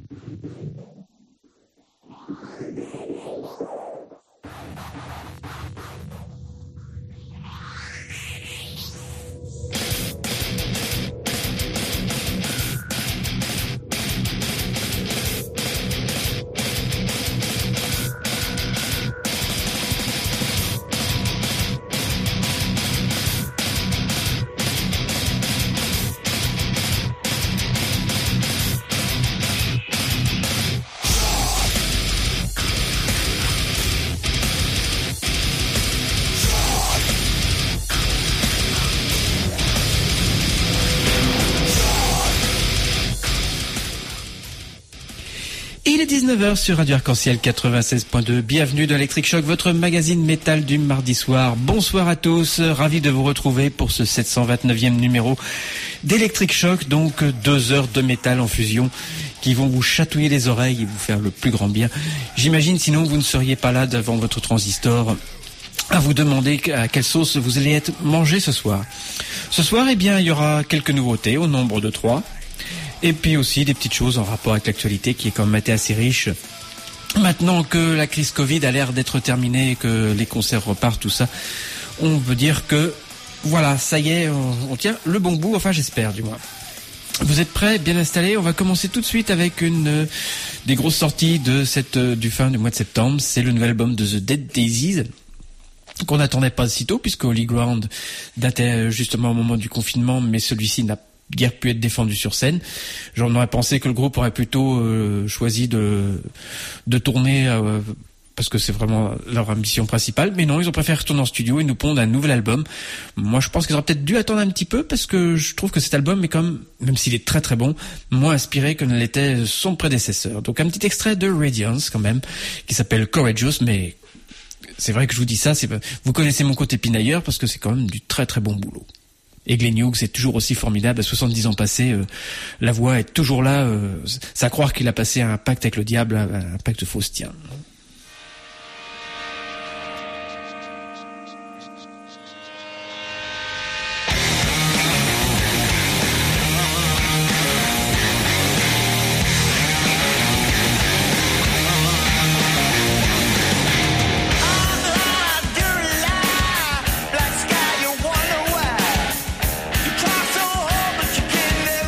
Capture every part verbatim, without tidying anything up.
dix-neuf heures sur Radio Arc-en-Ciel quatre-vingt-seize point deux. Bienvenue dans Electric Shock, votre magazine métal du mardi soir. Bonsoir à tous, ravi de vous retrouver pour ce sept cent vingt-neuvième numéro d'Electric Shock. Donc deux heures de métal en fusion qui vont vous chatouiller les oreilles et vous faire le plus grand bien. J'imagine, sinon vous ne seriez pas là devant votre transistor à vous demander à quelle sauce vous allez être mangé ce soir. Ce soir, eh bien, il y aura quelques nouveautés au nombre de trois. Et puis aussi des petites choses en rapport avec l'actualité qui est quand même été assez riche. Maintenant que la crise Covid a l'air d'être terminée et que les concerts repartent, tout ça, on veut dire que, voilà, ça y est, on, on tient le bon bout, enfin j'espère du moins. Vous êtes prêts, bien installés? On va commencer tout de suite avec une euh, des grosses sorties de cette euh, du fin du mois de septembre. C'est le nouvel album de The Dead Daisies, qu'on n'attendait pas si tôt, puisque Holy Ground datait justement au moment du confinement, mais celui-ci n'a guère pu être défendu sur scène. J'en aurais pensé que le groupe aurait plutôt euh, choisi de de tourner euh, parce que c'est vraiment leur ambition principale, mais non, ils ont préféré retourner en studio et nous pondre un nouvel album. Moi, je pense qu'ils auraient peut-être dû attendre un petit peu parce que je trouve que cet album est quand même, même s'il est très très bon, moins inspiré que ne l'était son prédécesseur. Donc un petit extrait de Radiance quand même, qui s'appelle Courageous, mais c'est vrai que je vous dis ça, c'est vous connaissez mon côté pinailleur parce que c'est quand même du très très bon boulot. Et Glenn Hughes est toujours aussi formidable. À soixante-dix ans passés, euh, la voix est toujours là. Euh, c'est à croire qu'il a passé un pacte avec le diable, un, un pacte faustien.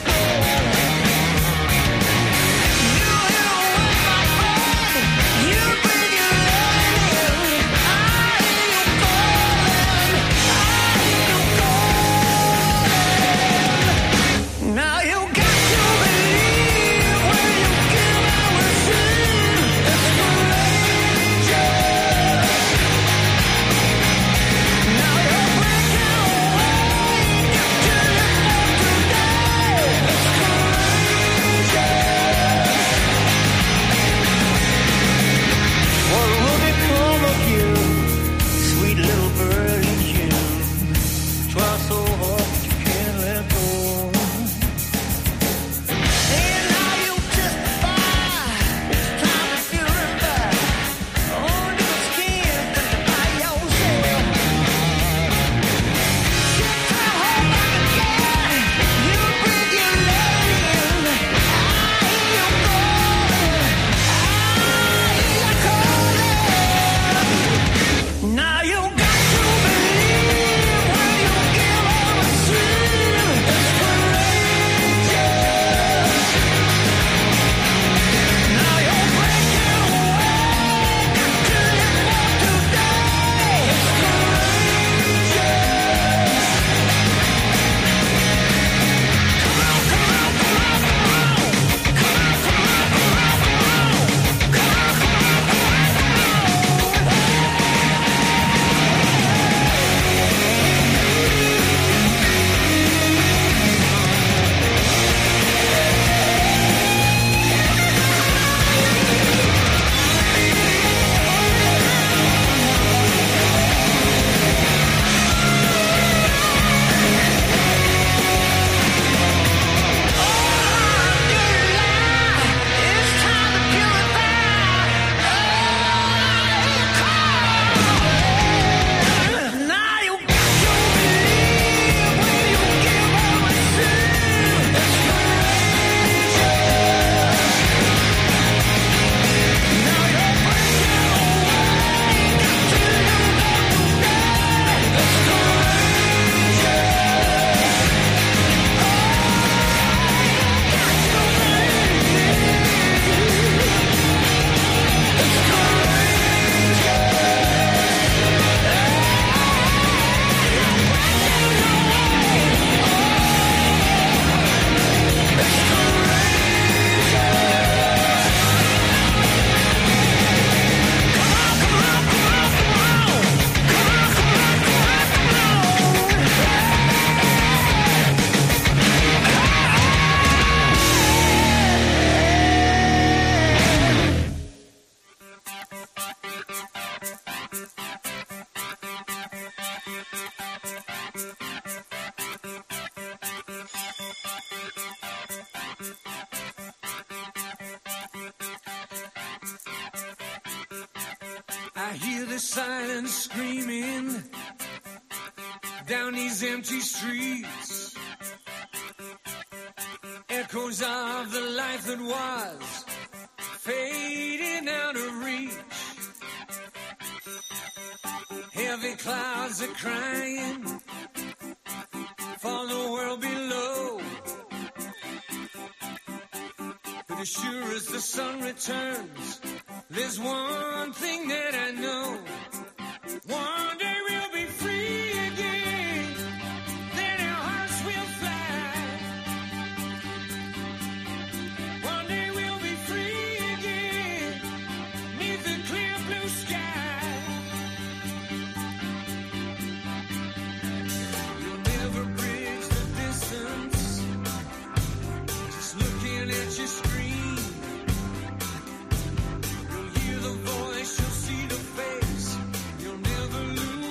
You hear the silence screaming down these empty streets. Echoes of the life that was fading out of reach. Heavy clouds are crying for the world below. But as sure as the sun returns, there's one thing that I know. One day we'll be free again, then our hearts will fly. One day we'll be free again, neath the clear blue sky. You'll never bridge the distance, just looking at your screen. You'll hear the voice, you'll see the face, you'll never lose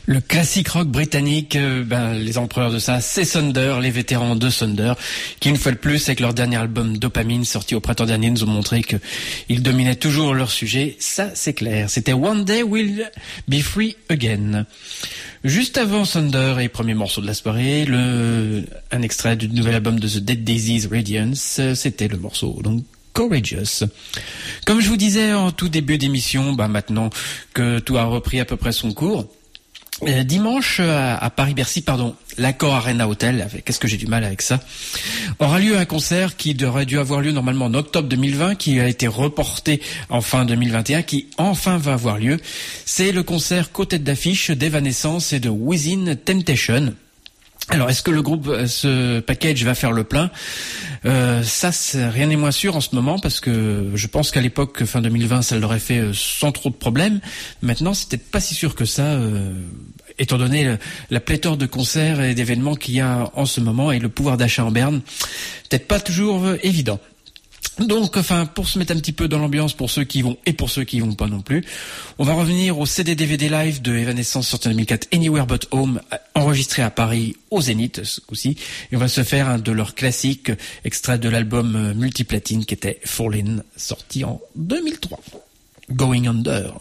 Le classique rock britannique, euh, ben, les empereurs de ça, c'est Thunder, les vétérans de Thunder, qui une fois de plus, avec leur dernier album Dopamine, sorti au printemps dernier, nous ont montré qu'ils dominaient toujours leur sujet. Ça, c'est clair. C'était One Day We'll Be Free Again. Juste avant Thunder et premier morceau de la soirée, le, un extrait du nouvel album de The Dead Daisies Radiance, c'était le morceau, donc, Courageous. Comme je vous disais en tout début d'émission, bah maintenant que tout a repris à peu près son cours, euh, dimanche à, à Paris-Bercy, pardon, l'Accor Arena Hotel, qu'est-ce que j'ai du mal avec ça, aura lieu un concert qui aurait dû avoir lieu normalement en octobre deux mille vingt, qui a été reporté en fin deux mille vingt et un, qui enfin va avoir lieu. C'est le concert co-tête d'affiche d'Evanescence et de Within Temptation. Alors, est-ce que le groupe, ce package va faire le plein? euh, Ça, c'est, rien n'est moins sûr en ce moment, parce que je pense qu'à l'époque, fin deux mille vingt, ça l'aurait fait sans trop de problèmes. Maintenant, c'est peut-être pas si sûr que ça, euh, étant donné la, la pléthore de concerts et d'événements qu'il y a en ce moment et le pouvoir d'achat en berne. Peut-être pas toujours euh, évident. Donc, enfin, pour se mettre un petit peu dans l'ambiance pour ceux qui vont et pour ceux qui vont pas non plus, on va revenir au C D D V D live de Evanescence sorti en deux mille quatre, Anywhere But Home, enregistré à Paris au Zénith ce coup-ci, et on va se faire un de leurs classiques, extrait de l'album multiplatine qui était Fallin', sorti en deux mille trois. Going Under.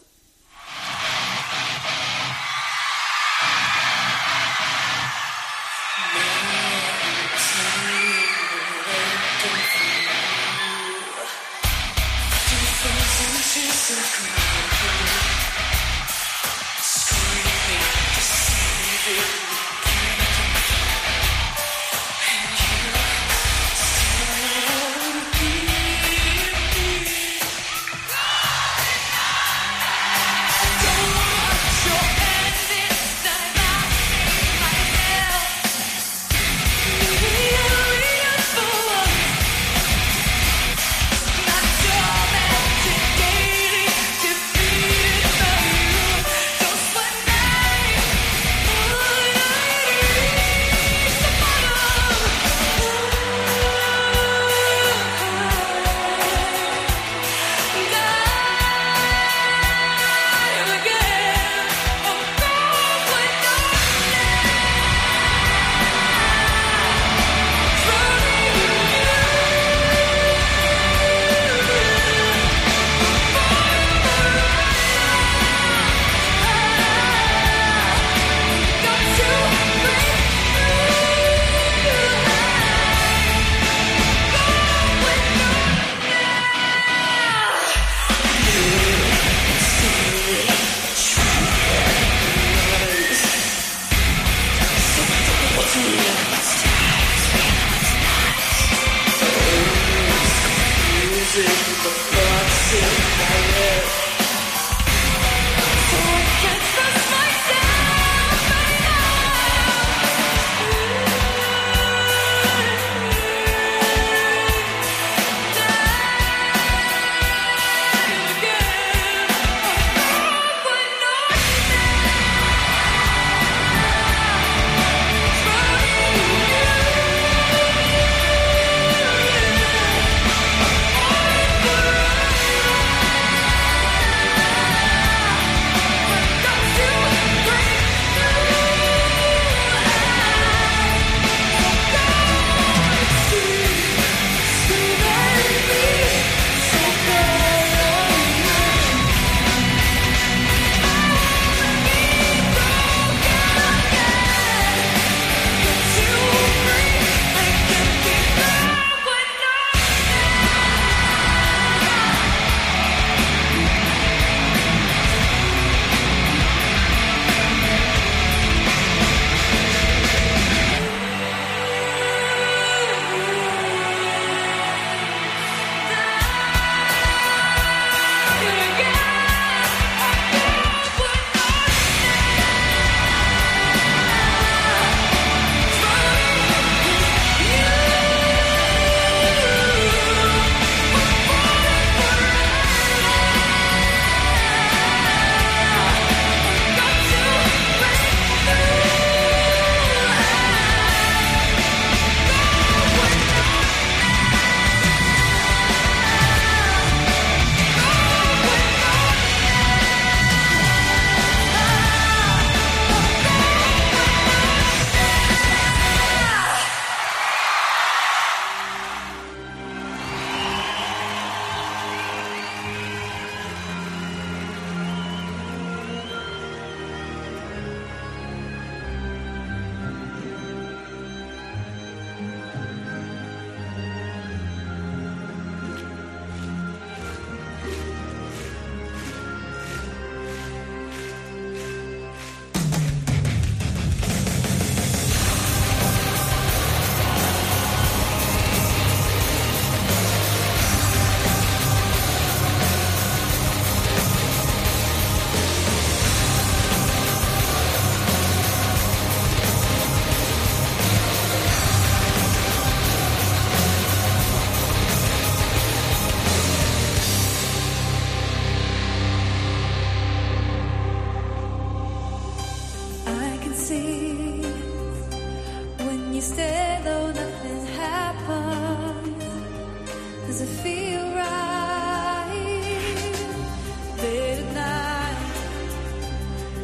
Going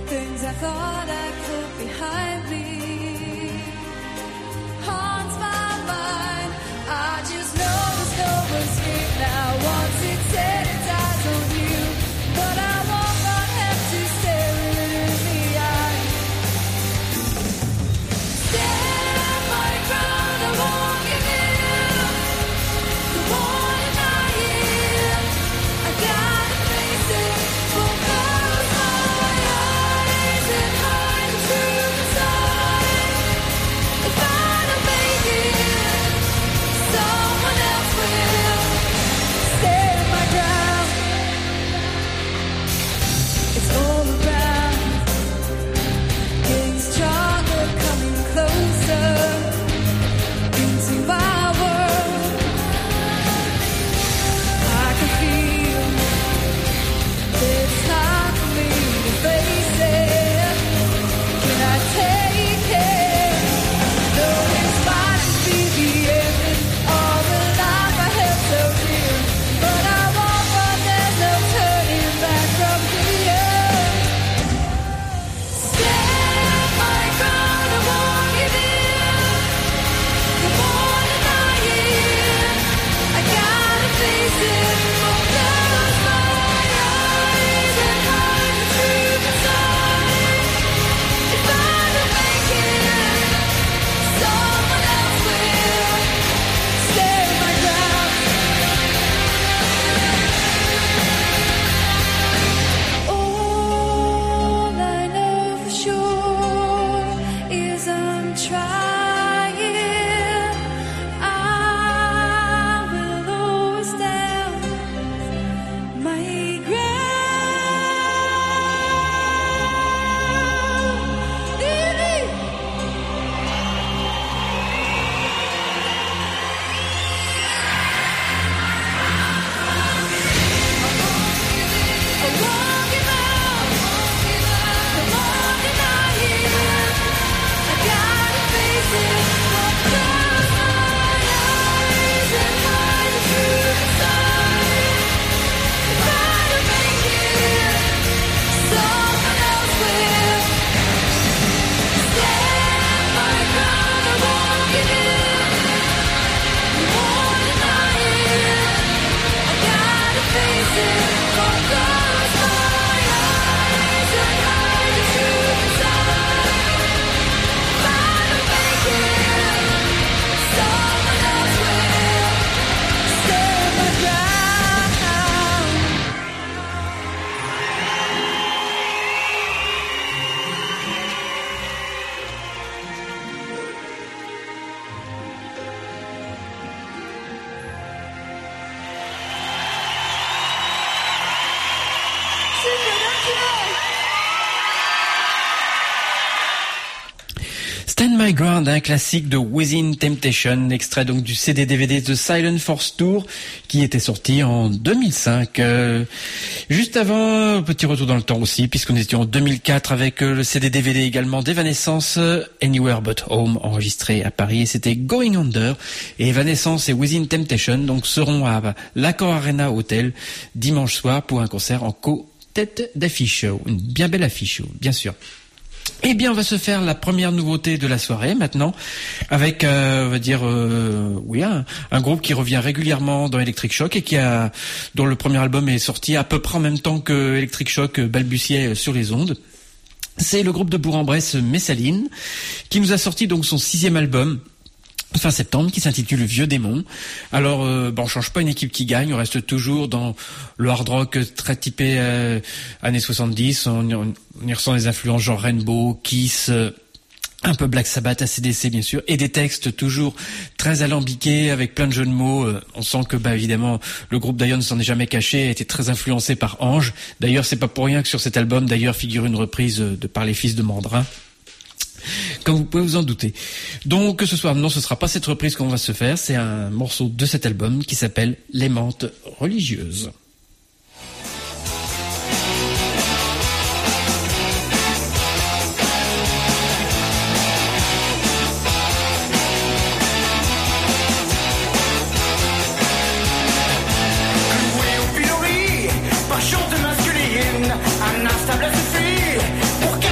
things I thought I put behind me haunts my mind. I just know there's no escape now. Once it's set, its eyes on you, but I won't not have to stare it in the eye. Stand my ground, I won't give in. The morning I hear, I gotta face it. Won't close my eyes and hide the truth inside. If I don't make it, someone else will. Stand my ground. It's all around, getting stronger, coming closer into my world. I can feel it's time for me to face it. Can I take it? Though this might just be the end of the life I held so dear, but I won't run, there's no turning back from here. Stand my ground, I won't give in. The morning I hear, I gotta face it. Won't close my eyes and hide the truth inside. If I don't make it, someone else will. Stand my ground. All I know for sure is I'm trying. I will always stand my ground. I won't give up. The morning I hear, I gotta face it. Won't close my eyes and hide the truth inside. If I don't make it, someone else will. Stand my ground, I won't give in. The morning I hear, I gotta face it. Won't close my eyes and hide the truth inside. If I don't make it, someone else will. Stand my ground. Super, don't you know? Stand My Ground, un classique de Within Temptation, extrait donc du C D D V D The Silent Force Tour, qui était sorti en deux mille cinq. Euh, juste avant, un petit retour dans le temps aussi, puisqu'on était en deux mille quatre avec euh, le C D D V D également d'Evanescence, euh, Anywhere But Home, enregistré à Paris, et c'était Going Under. Et Evanescence et Within Temptation donc seront à l'Accor Arena Hotel dimanche soir pour un concert en co-tête d'affiche. Une bien belle affiche, bien sûr. Eh bien, on va se faire la première nouveauté de la soirée maintenant, avec, euh, on va dire, euh, oui, un, un groupe qui revient régulièrement dans Electric Shock et qui a, dont le premier album est sorti à peu près en même temps que Electric Shock balbutiait sur les ondes. C'est le groupe de Bourg-en-Bresse Messaline, qui nous a sorti donc son sixième album fin septembre, qui s'intitule Vieux Démon. Alors, euh, bon, on change pas une équipe qui gagne, on reste toujours dans le hard rock très typé euh, années soixante-dix, on, on, on y ressent des influences genre Rainbow, Kiss, euh, un peu Black Sabbath, A C D C bien sûr, et des textes toujours très alambiqués, avec plein de jeux de mots. Euh, on sent que, bah évidemment, le groupe d'ailleurs ne s'en est jamais caché, a été très influencé par Ange. D'ailleurs, c'est pas pour rien que sur cet album, d'ailleurs, figure une reprise de Par les fils de Mandrin, comme vous pouvez vous en douter. Donc ce soir, non, ce sera pas cette reprise qu'on va se faire, c'est un morceau de cet album qui s'appelle Les Mantes religieuses. Cloué au pilori, par chante masculine, un instable suffit pour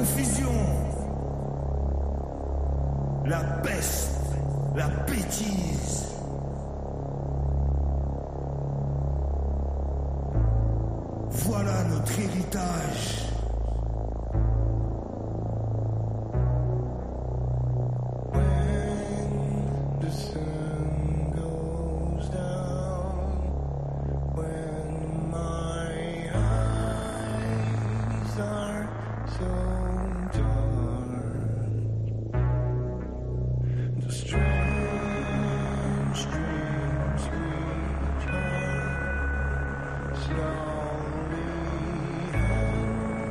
confusion, la peste, la bêtise. Voilà notre héritage. Slowly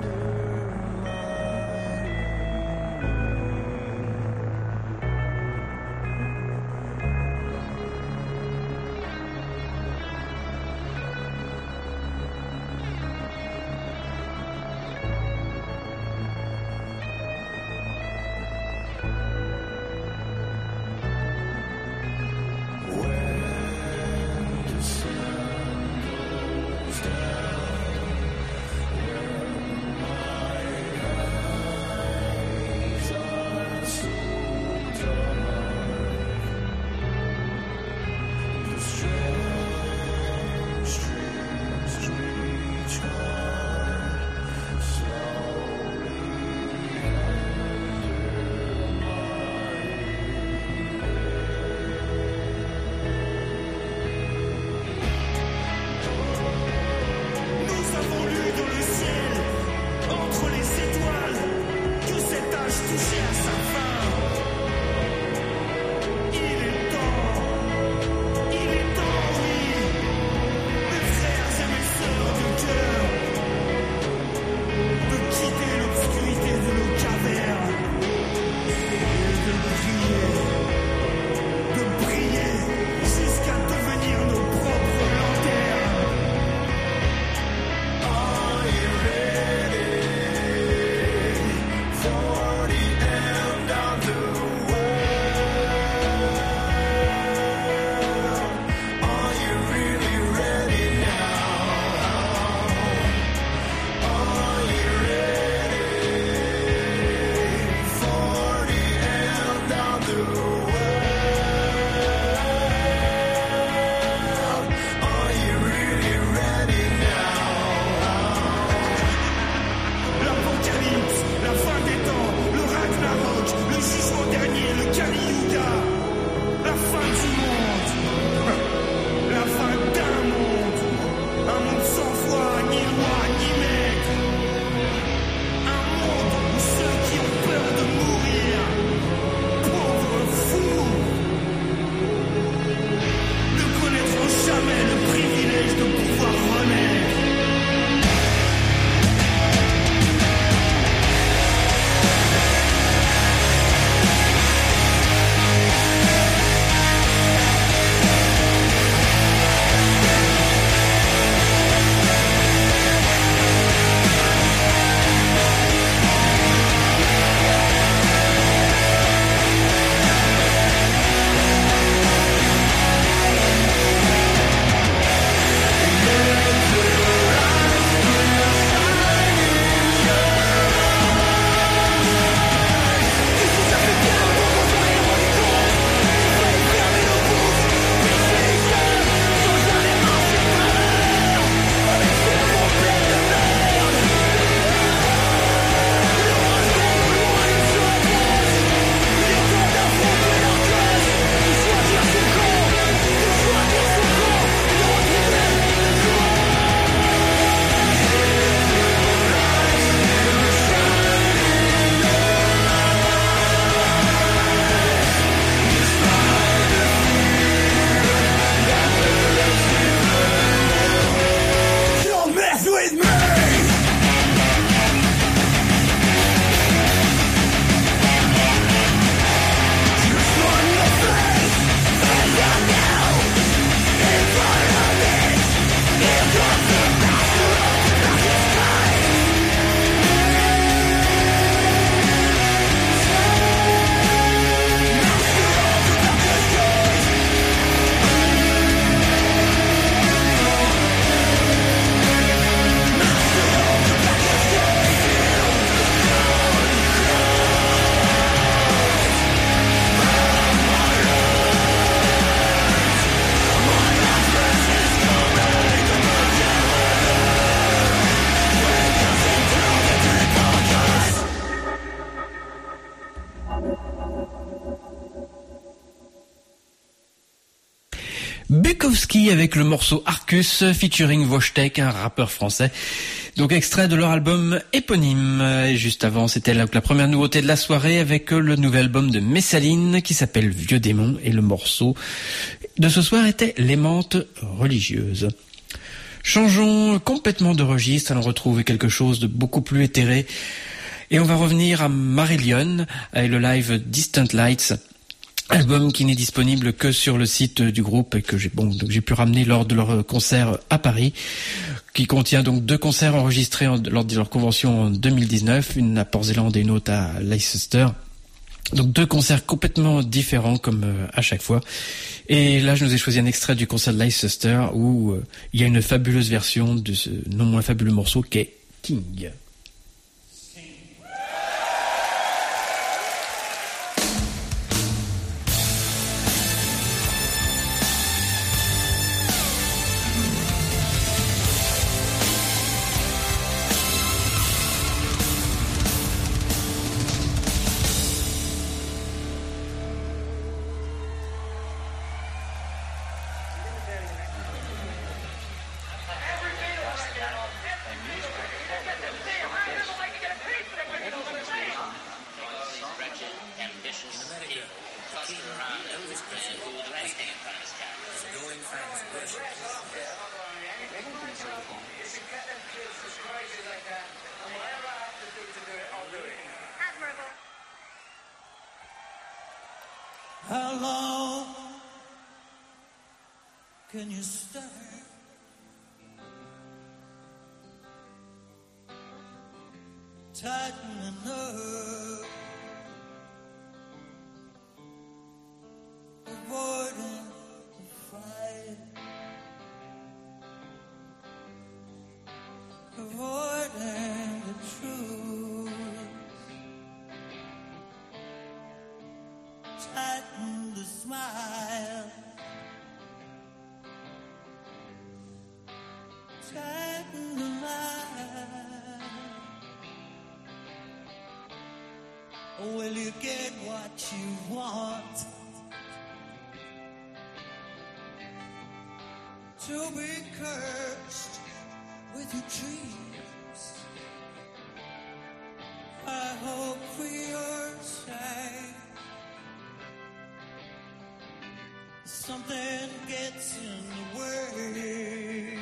Bukowski avec le morceau Arcus featuring Wojtek, un rappeur français. Donc extrait de leur album éponyme. Et juste avant, c'était la, la première nouveauté de la soirée avec le nouvel album de Messaline qui s'appelle Vieux Démon. Et le morceau de ce soir était Les Mentes Religieuses. Changeons complètement de registre, allons retrouver quelque chose de beaucoup plus éthéré. Et on va revenir à Marillion avec le live Distant Lights. Album qui n'est disponible que sur le site du groupe et que j'ai bon donc j'ai pu ramener lors de leur concert à Paris, qui contient donc deux concerts enregistrés en, lors de leur convention en deux mille dix-neuf, une à Port-Zélande et une autre à Leicester. Donc deux concerts complètement différents comme euh, à chaque fois. Et là je nous ai choisi un extrait du concert de Leicester où euh, il y a une fabuleuse version de ce non moins fabuleux morceau qu'est King. How long can you stand? Tightening up, avoiding the fight, avoiding the truth. Tighten the smile, tighten the mind. Will you get what you want? To be cursed with your dreams. I hope for your sake something gets in the way.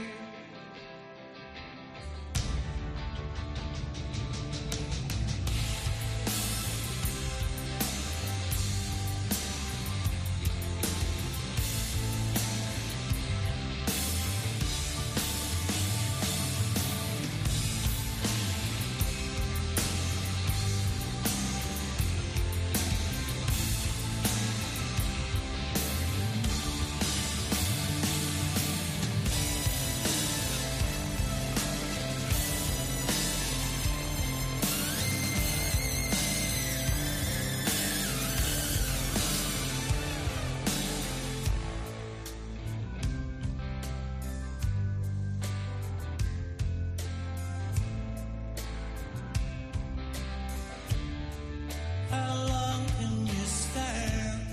How long can you stand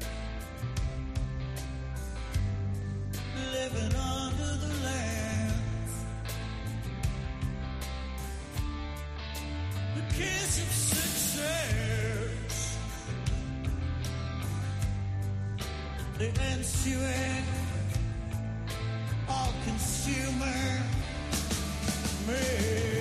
living under the lamp? The kiss of success, the ensuing all-consumer mess.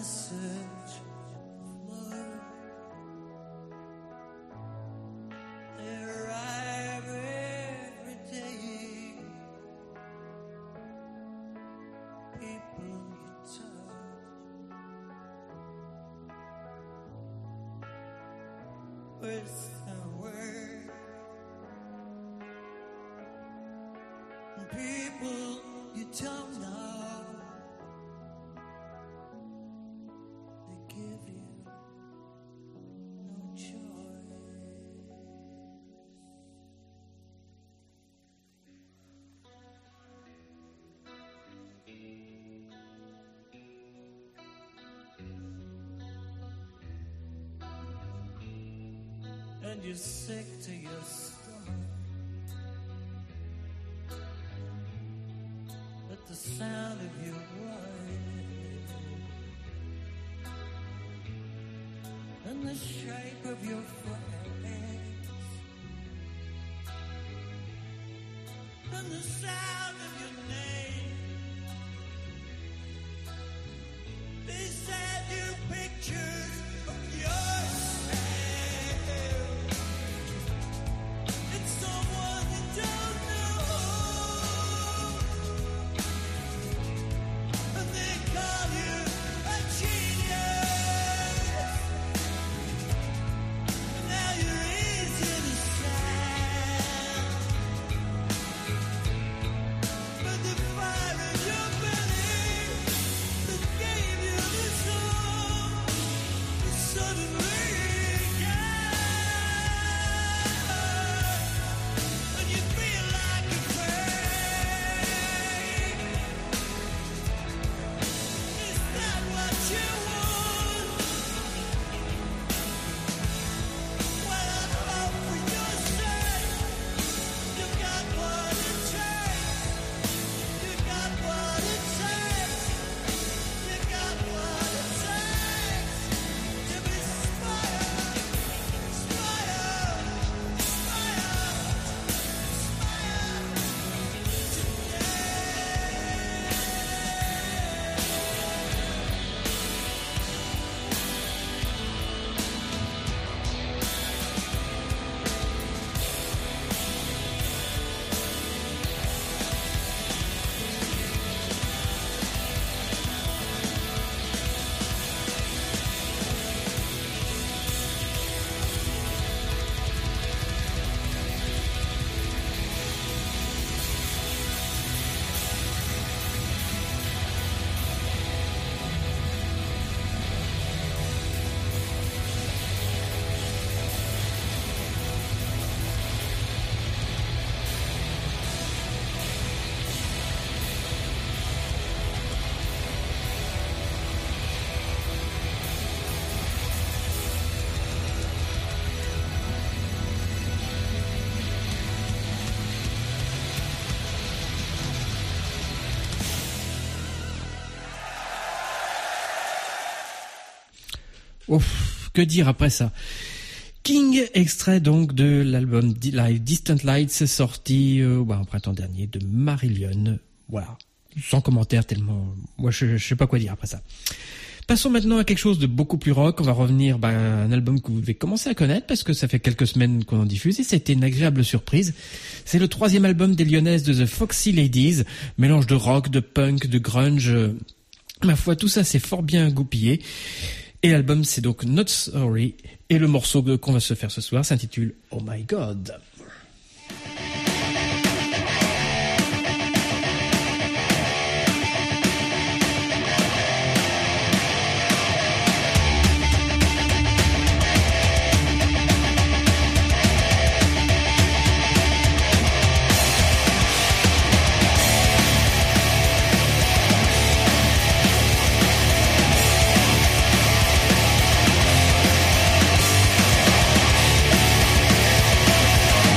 message flow. They arrive every day. People you touch with a word. And people you don't know, they give you no choice. And you're sick to your stomach at the sound of your voice and the shape of your face and the sound of your name. They said you pictures of yourself. It's someone you don't know, and they call you a genius. Now you're easy to stand, but the fire in your belly that gave you the soul is suddenly gone, and you feel like a prey. Is that what you want? Well, I hope for your sake you got what it takes. You got what it takes. You got what it takes to be inspired, inspired, Ouf, que dire après ça? King, extrait donc de l'album Di- Live Distant Lights, sorti euh, bah, au printemps dernier de Marillion. Voilà, sans commentaire tellement... Moi, je, je sais pas quoi dire après ça. Passons maintenant à quelque chose de beaucoup plus rock. On va revenir bah, à un album que vous devez commencer à connaître parce que ça fait quelques semaines qu'on en diffuse et c'était une agréable surprise. C'est le troisième album des Lyonnaises de The Foxy Ladies, mélange de rock, de punk, de grunge. euh, Ma foi, tout ça c'est fort bien goupillé. Et l'album c'est donc Not Sorry et le morceau que- qu'on va se faire ce soir s'intitule Oh My God. Oh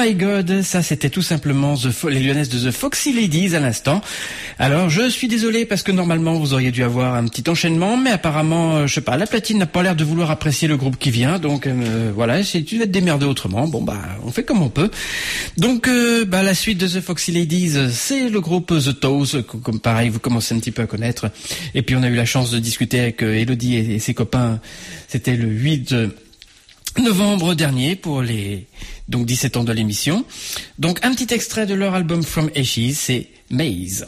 My God, ça c'était tout simplement The Fo- les Lyonnaises de The Foxy Ladies à l'instant. Alors je suis désolé parce que normalement vous auriez dû avoir un petit enchaînement, mais apparemment, euh, je sais pas, la platine n'a pas l'air de vouloir apprécier le groupe qui vient, donc euh, voilà, si tu vas te démerder autrement, bon bah on fait comme on peut. Donc euh, bah la suite de The Foxy Ladies, c'est le groupe The Toes, comme pareil vous commencez un petit peu à connaître. Et puis on a eu la chance de discuter avec euh, Elodie et, et ses copains. C'était le huit novembre dernier pour les donc dix-sept ans de l'émission. Donc un petit extrait de leur album From Ashes, c'est Maze.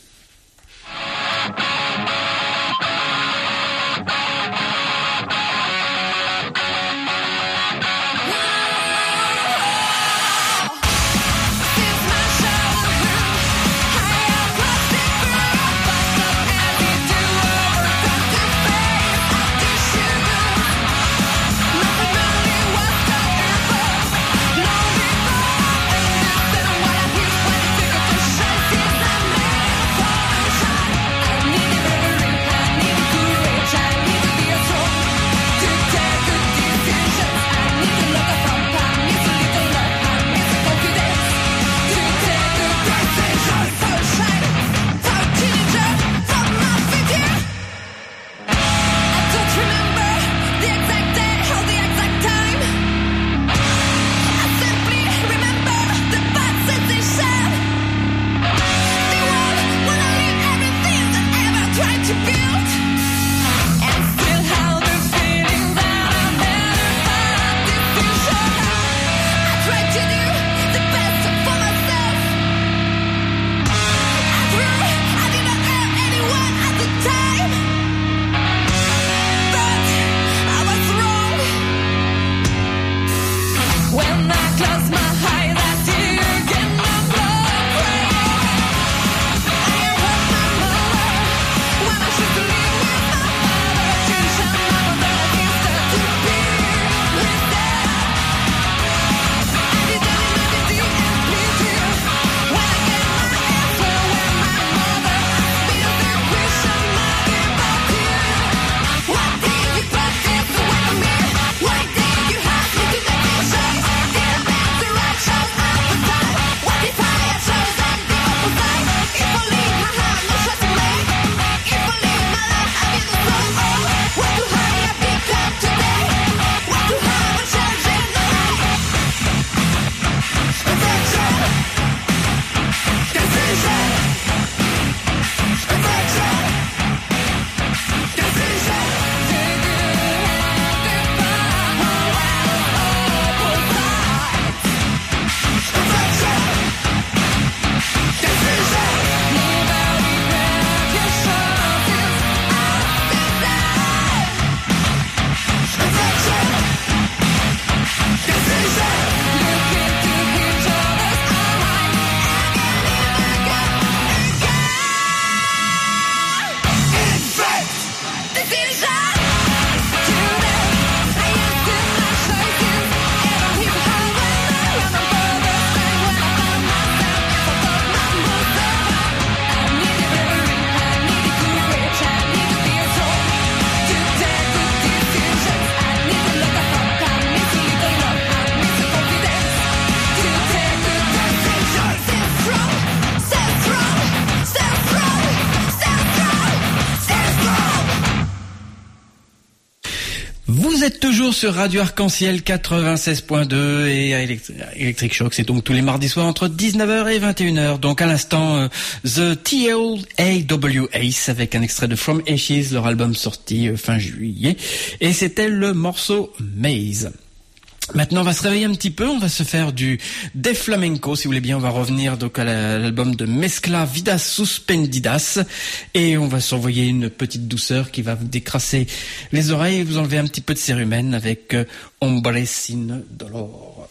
Vous êtes toujours sur Radio Arc-en-Ciel quatre-vingt-seize point deux et à Electric, Electric Shock, c'est donc tous les mardis soirs entre dix-neuf heures et vingt et une heures. Donc à l'instant, euh, The T L A W Ace avec un extrait de From Ashes, leur album sorti euh, fin juillet. Et c'était le morceau Maze. Maintenant, on va se réveiller un petit peu, on va se faire du Def Flamenco, si vous voulez bien. On va revenir donc à l'album de Mezcla Vidas Suspendidas et on va s'envoyer une petite douceur qui va vous décrasser les oreilles et vous enlever un petit peu de cérumen avec euh, Hombre sin dolor.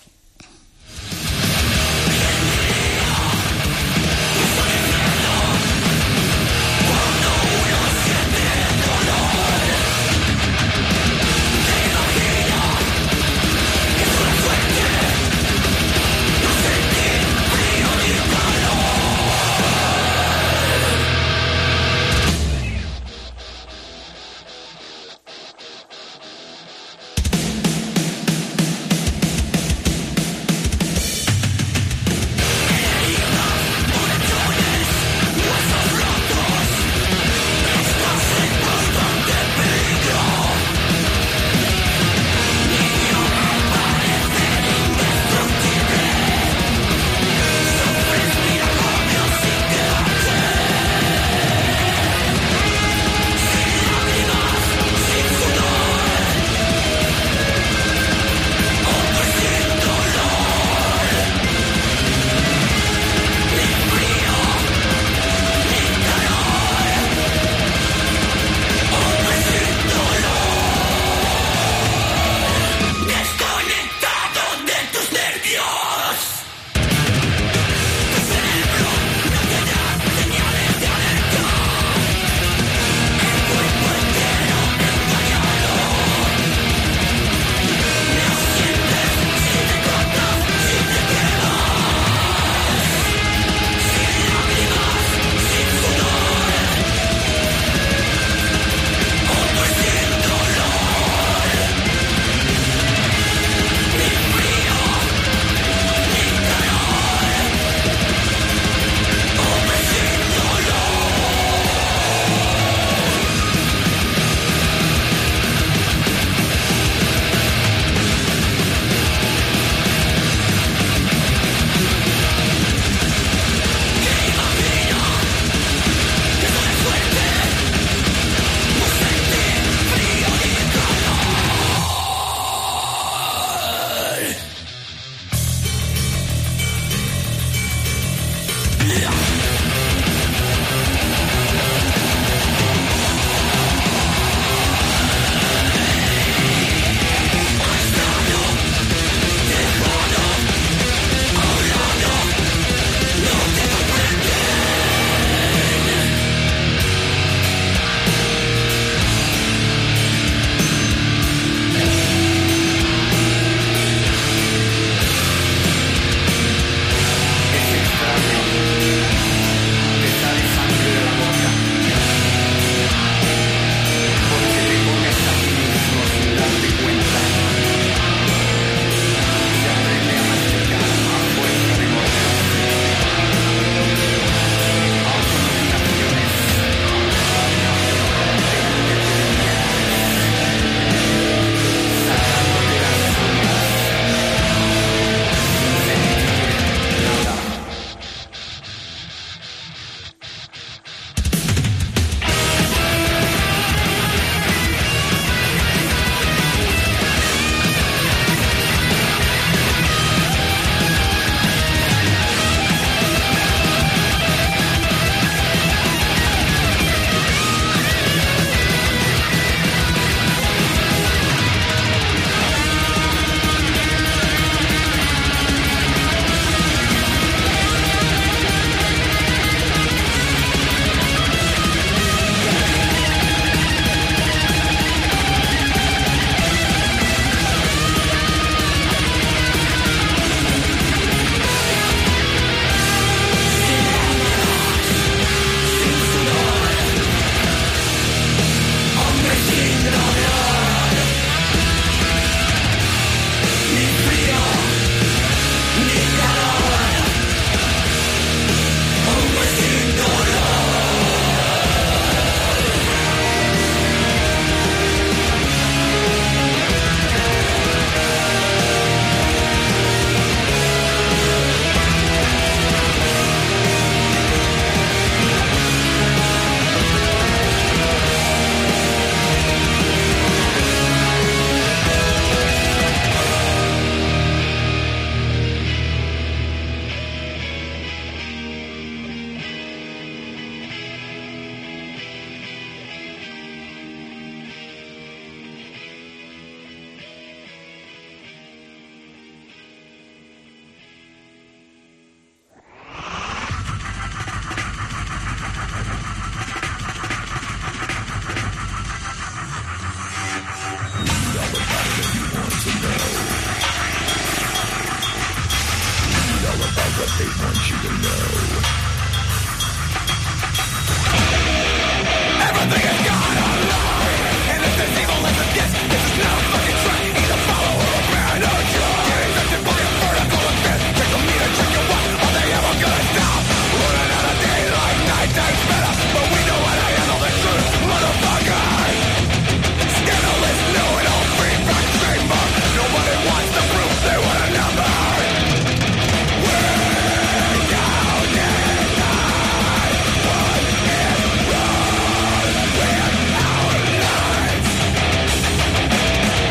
We're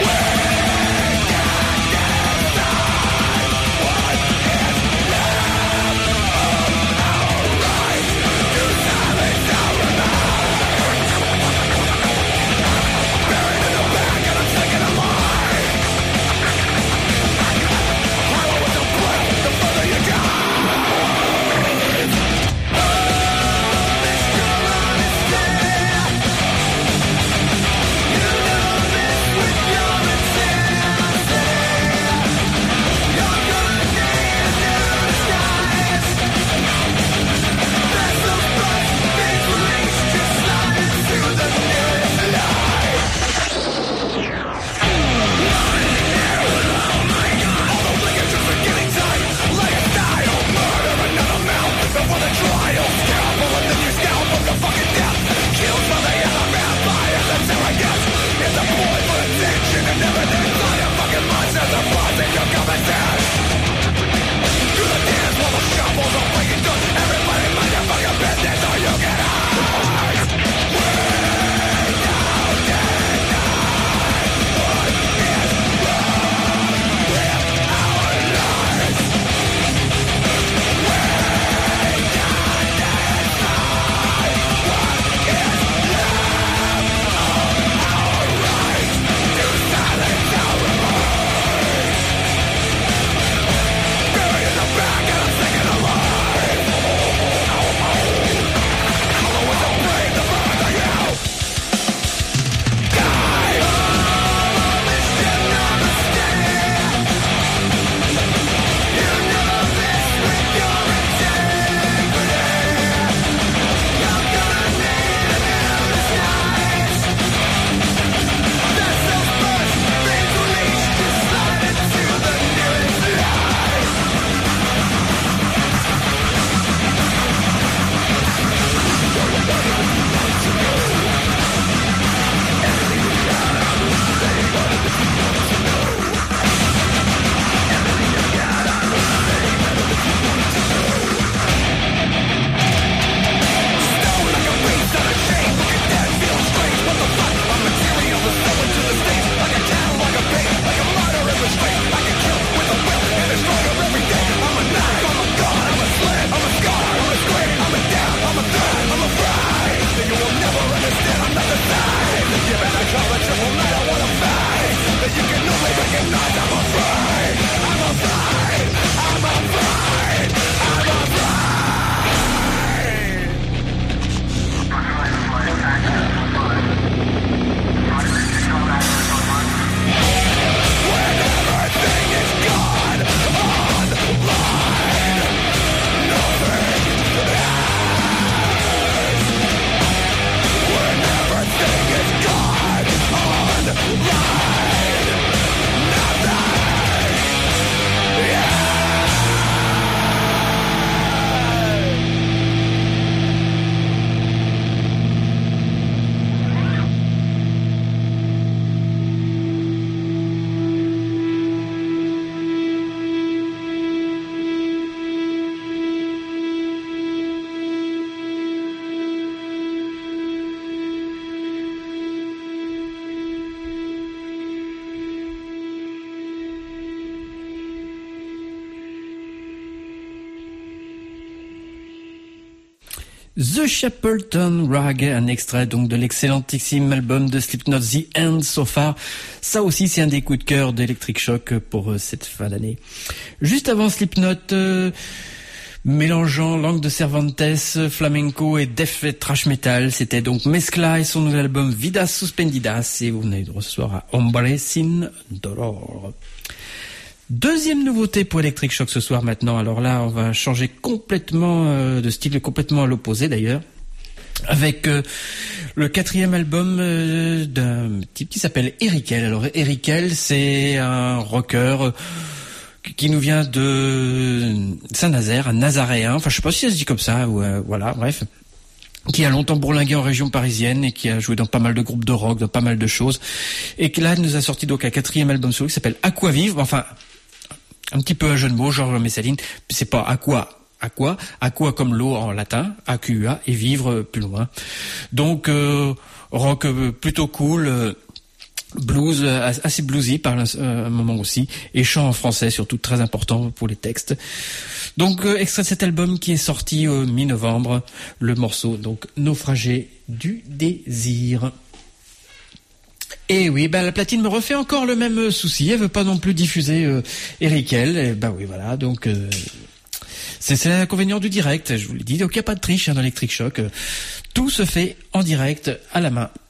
The Shackleton Rag, un extrait donc de l'excellentissime album de Slipknot, The End So Far. Ça aussi, c'est un des coups de cœur d'Electric Shock pour euh, cette fin d'année. Juste avant Slipknot, euh, mélangeant langue de Cervantes, flamenco et death et thrash metal, c'était donc Mescla et son nouvel album Vidas Suspendidas, et vous venez de recevoir à Hombre Sin Dolor. Deuxième nouveauté pour Electric Shock ce soir maintenant. Alors là, on va changer complètement euh, de style, complètement à l'opposé d'ailleurs, avec euh, le quatrième album euh, d'un type qui s'appelle Erikel. Alors Erikel, c'est un rocker euh, qui nous vient de Saint-Nazaire, un Nazaréen. Enfin, je sais pas si ça se dit comme ça, ou euh, voilà, bref. Qui a longtemps bourlingué en région parisienne et qui a joué dans pas mal de groupes de rock, dans pas mal de choses. Et qui là nous a sorti donc un quatrième album solo qui s'appelle Aqua Vive. Enfin, un petit peu un jeu de mots, genre Messaline. C'est pas aqua, aqua, aqua comme l'eau en latin, A Q U A, et vivre plus loin. Donc, euh, rock euh, plutôt cool, euh, blues, euh, assez bluesy par un, euh, un moment aussi, et chant en français, surtout très important pour les textes. Donc, euh, extrait de cet album qui est sorti au euh, mi-novembre, le morceau, donc, Naufragé du désir. Et oui, ben la platine me refait encore le même souci. Elle veut pas non plus diffuser euh, Erikel. Et ben oui, voilà. Donc euh, c'est, c'est l'inconvénient du direct. Je vous l'ai dit. Donc il y a pas de triche hein, dans Electric Shock. Tout se fait en direct à la main.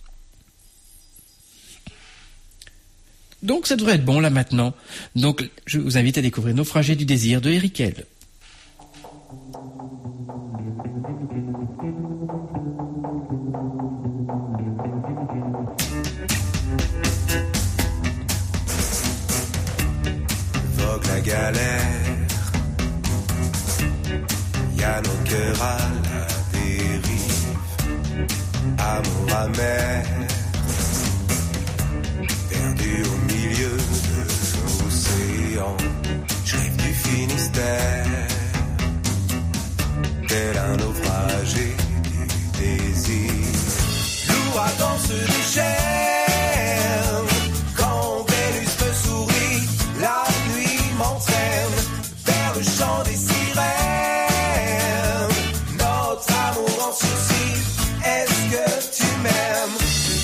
Donc ça devrait être bon là maintenant. Donc je vous invite à découvrir Naufragé du désir de Erikel. La galère, y a nos cœurs à la dérive, amour amer, perdu au milieu de l'océan. Je rêve du Finistère, tel un naufragé du désir. L'ouragan se déchaîne quand Vénus me sourit. La nuit m'entraîne vers le chant des sirènes. Notre amour en sursis, est-ce que tu m'aimes?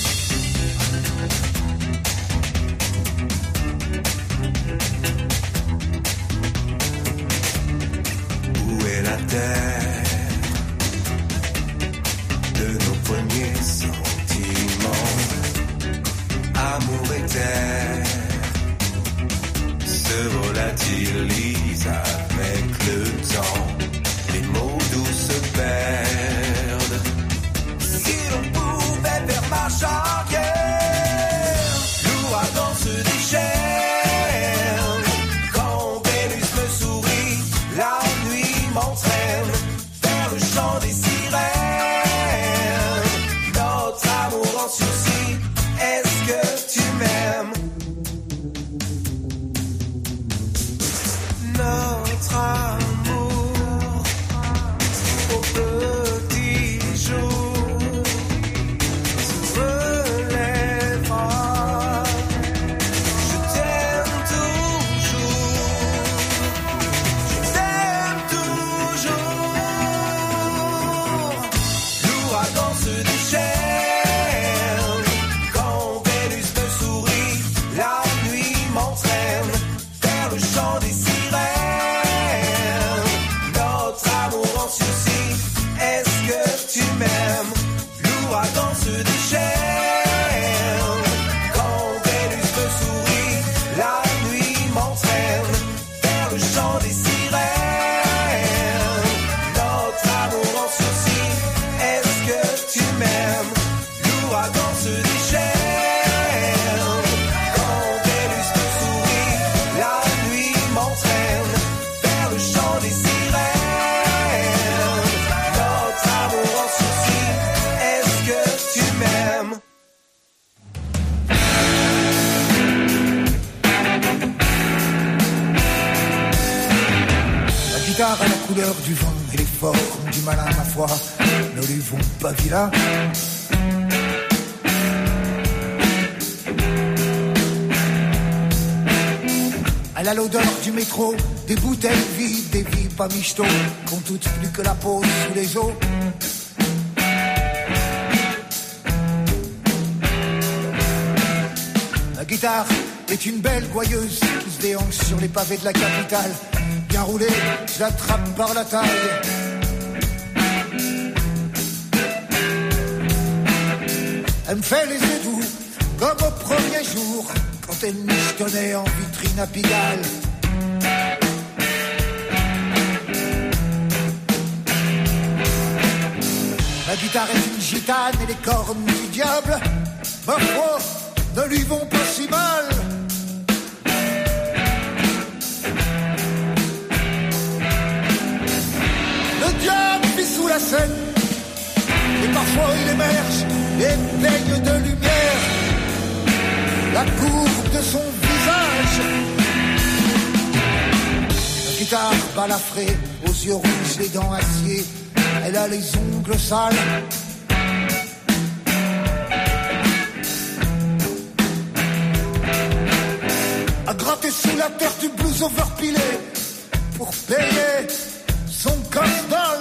Où est la terre de nos premiers sentiments? Amour et terre se volatilise avec le temps. Les mots doux se perdent. Si l'on pouvait faire marche arrière, l'ouragan se déchaîne quand Vénus me sourit. La nuit m'entraîne vers le chant des sirènes. Notre amour en sursis, est-ce que tu m'aimes? Notre amour au petit jour se relèvera. Je t'aime toujours, je t'aime toujours. L'ouragan se déchaîne quand Vénus me sourit. La nuit m'entraîne vers le chant des sirènes. Notre amour en sursis, est-ce que tu m'aimes? L'ouragan se déchaîne quand Vénus me sourit. La nuit m'entraîne vers le chant des sirènes. Notre amour en sursis, est-ce que tu m'aimes? L'ouragan se déchaîne quand Vénus me sourit. La nuit m'entraîne vers le chant des sirènes. Notre amour en sursis, est-ce que tu m'aimes? La guitare a la couleur du vent et les formes du malin, ma foi, ne lui vont pas vilain. Elle a l'odeur du métro des bouteilles vides, des vies pas michto, qu'on toutes plus que la peau sous les os. La guitare est une belle gouailleuse qui se déhanche sur les pavés de la capitale. Bien roulée, je l'attrape par la taille. Elle me fait les yeux doux, comme au premier jour, quand elle michetonnait en vitrine à Pigalle. La guitare est une gitane et les cornes du diable, ma foi, ne lui vont pas si mal. Le diable vit sous la scène, et parfois il émerge et baigne de lumière la courbe de son visage. La guitare balafrée, aux yeux rouges, les dents acier, elle a les ongles sales. À gratter sous la terre du blues overpilé pour payer son casse-dalle.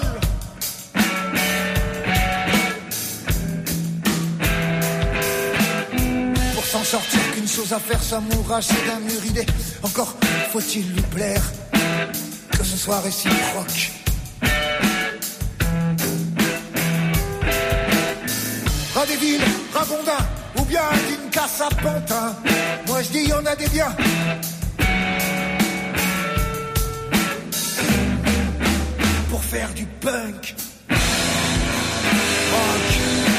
Pour s'en sortir qu'une chose à faire, s'amouracher d'un mur idée. Encore faut-il lui plaire, que ce soit réciproque. Ras des villes, Ragondin, ou bien d'une casse à Pantin. Moi je dis y en a des biens. Pour faire du punk. Rock.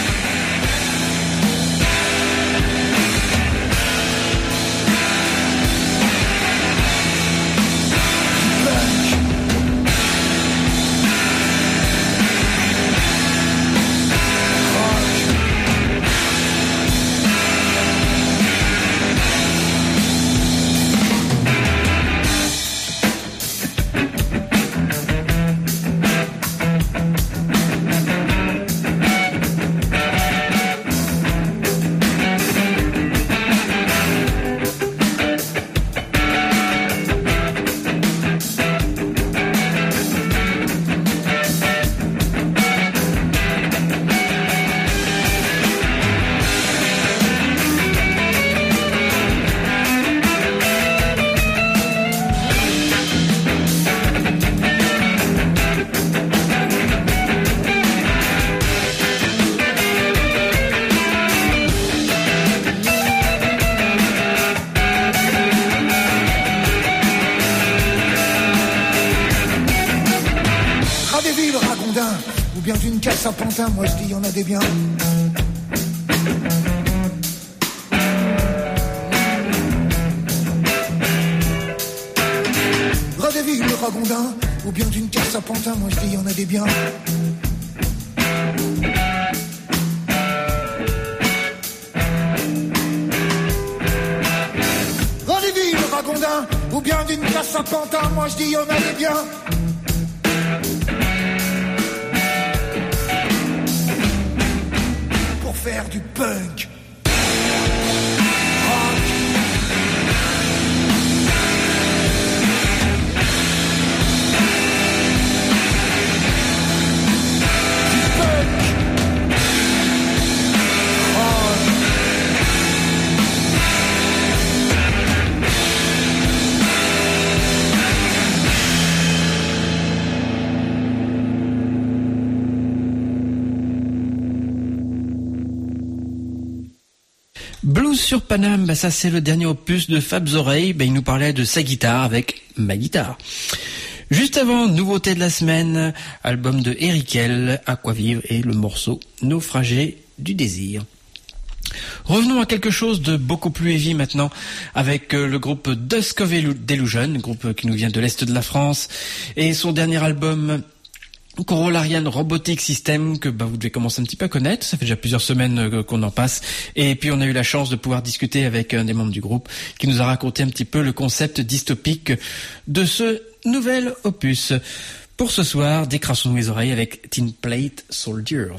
Du punk. À Pantin, moi je dis y en a des biens. Ras des villes, Ragondin, ou bien d'une casse à Pantin, moi je dis y en a des biens. Ras des villes, Ragondin, ou bien d'une casse à Pantin, moi je dis y en a des biens. Faire du punk. Rock. Du punk. Rock. Blues sur Paname, bah ça c'est le dernier opus de Fab's Oreilles. Bah il nous parlait de sa guitare avec ma guitare. Juste avant, nouveauté de la semaine, album de Erikel, À quoi vivre, et le morceau Naufragé du désir. Revenons à quelque chose de beaucoup plus heavy maintenant avec le groupe Dusk of Delusion, groupe qui nous vient de l'Est de la France, et son dernier album Corolarian Robotic System, que bah, vous devez commencer un petit peu à connaître. Ça fait déjà plusieurs semaines euh, qu'on en passe. Et puis on a eu la chance de pouvoir discuter avec un des membres du groupe qui nous a raconté un petit peu le concept dystopique de ce nouvel opus. Pour ce soir, décrassons-nous les oreilles avec Tin Plate Soldiers.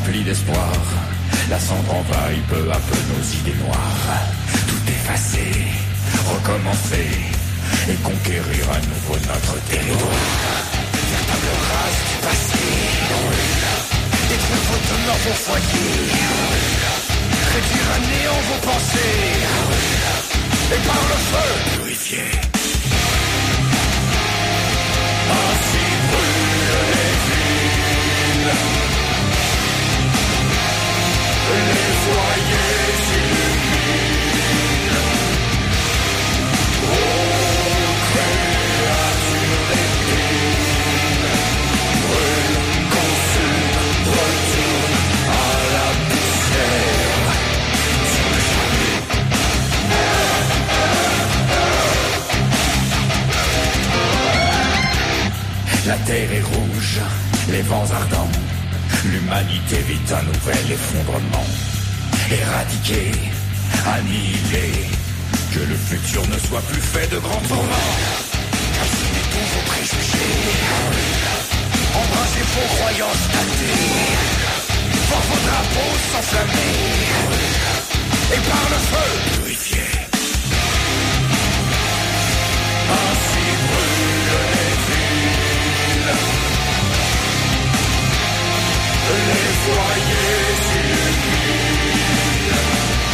rempli d'espoir. La cendre envahit peu à peu nos idées noires. Tout effacer, recommencer et conquérir à nouveau notre territoire. Véritable race du passé brûle, détruire vos demeures, vos foyers, réduire à néant vos pensées, et par le feu purifier. Ainsi brûlent les villes, les foyers s'illuminent. Oh, créature d'épines, brûle, consume, retourne à la poussière sur le charbon. La terre est rouge, les vents ardents. L'humanité vit un nouvel effondrement. Éradiquer, annihiler, que le futur ne soit plus fait de grands tourments. Calcinez tous vos préjugés, embrassez vos croyances datées, voir vos drapeaux s'enflammer, et par le feu purifier. Ainsi brûlent les villes, les foyers s'illuminent.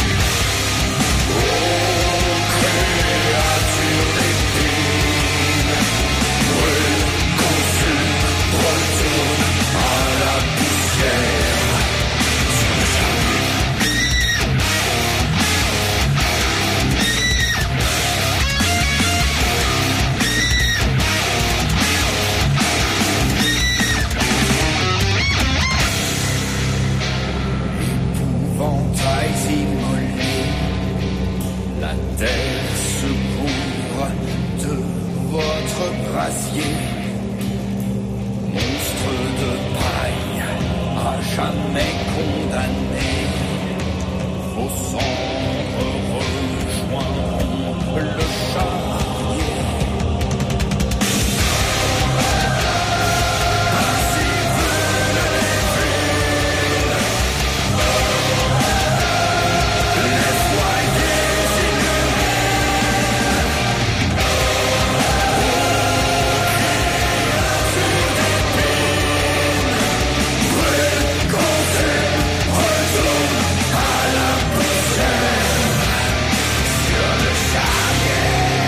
Oh, créature d'épines, brûle, consume, retourne à la poussière sur le charbon. Épouvantails immolés, la terre se couvre de votre brasier. Monstre de paille, à jamais condamné, vos cendres rejoindront le charnier. Ainsi brûlent les villes, les foyers s'illuminent. Brûle, consume, retourne à la poussière sur le charbon.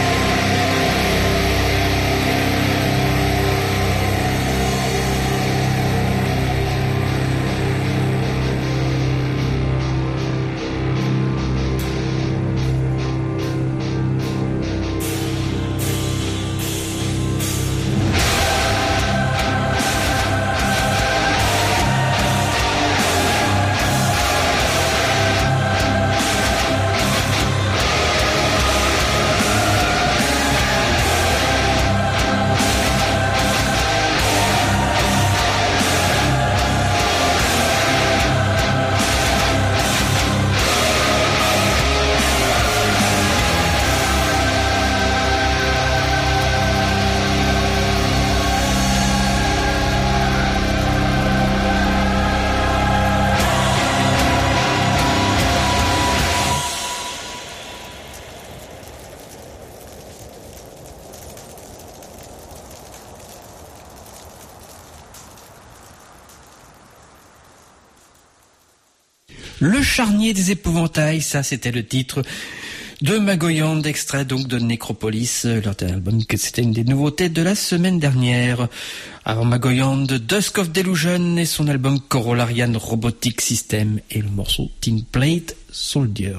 Le charnier des épouvantails, ça c'était le titre de Magoyand, extrait donc de Necropolis, leur dernier album, que c'était une des nouveautés de la semaine dernière. Avant Magoyand, Dusk of Delusion et son album Corollarian Robotic System et le morceau Tin Plate Soldiers.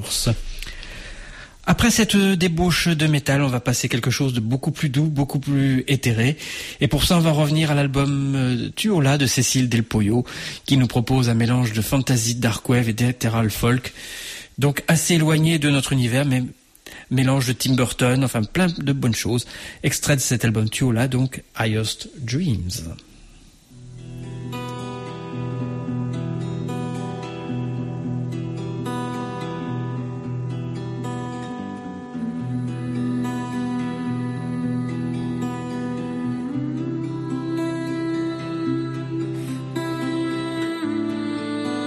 Après cette débauche de métal, on va passer quelque chose de beaucoup plus doux, beaucoup plus éthéré. Et pour ça, on va revenir à l'album Tuola de Cécile Del Pollo, qui nous propose un mélange de fantasy, dark wave et d'ethereal folk. Donc assez éloigné de notre univers, mais mélange de Tim Burton, enfin plein de bonnes choses. Extrait de cet album Tuola, donc Highest Dreams. Thank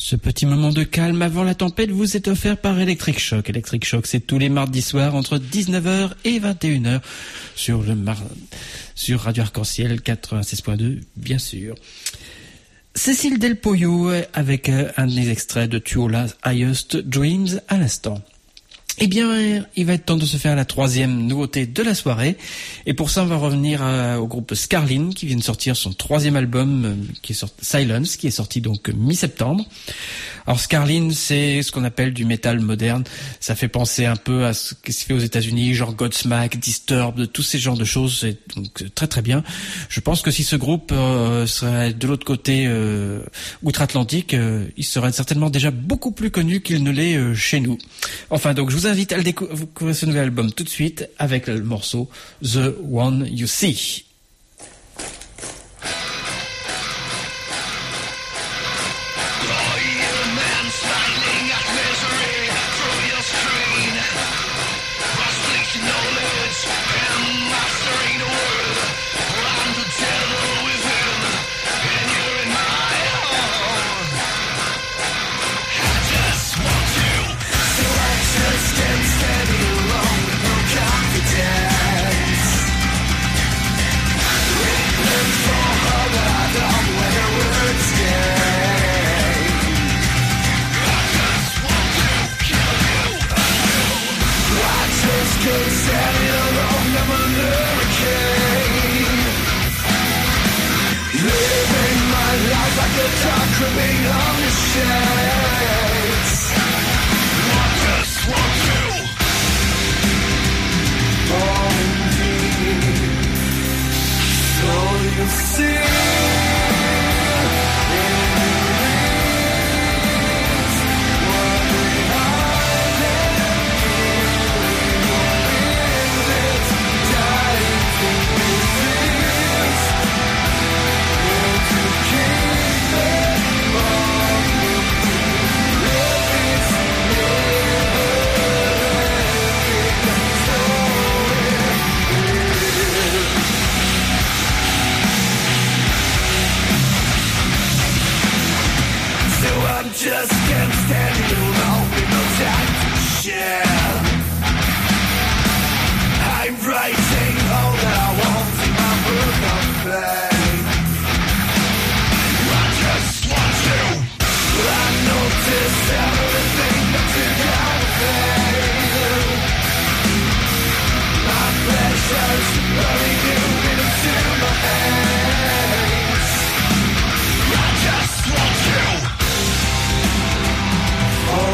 Ce petit moment de calme avant la tempête vous est offert par Electric Shock. Electric Shock, c'est tous les mardis soirs entre dix-neuf heures et vingt et une heures sur le mar... sur Radio Arc-en-Ciel quatre-vingt-seize point deux, bien sûr. Cécile Del Pollo avec un des extraits de Tuola's Highest Dreams à l'instant. Eh bien, il va être temps de se faire la troisième nouveauté de la soirée. Et pour ça, on va revenir à, au groupe Scarlin, qui vient de sortir son troisième album, euh, qui est sorti, Silence, qui est sorti donc mi-septembre. Alors Scarlin, c'est ce qu'on appelle du métal moderne. Ça fait penser un peu à ce qui se fait aux États-Unis, genre Godsmack, Disturbed, tous ces genres de choses. C'est donc très très bien. Je pense que si ce groupe euh, serait de l'autre côté euh, outre-Atlantique, euh, il serait certainement déjà beaucoup plus connu qu'il ne l'est euh, chez nous. Enfin, donc je vous invite à le découvrir ce nouvel album tout de suite avec le morceau The One You See. Oh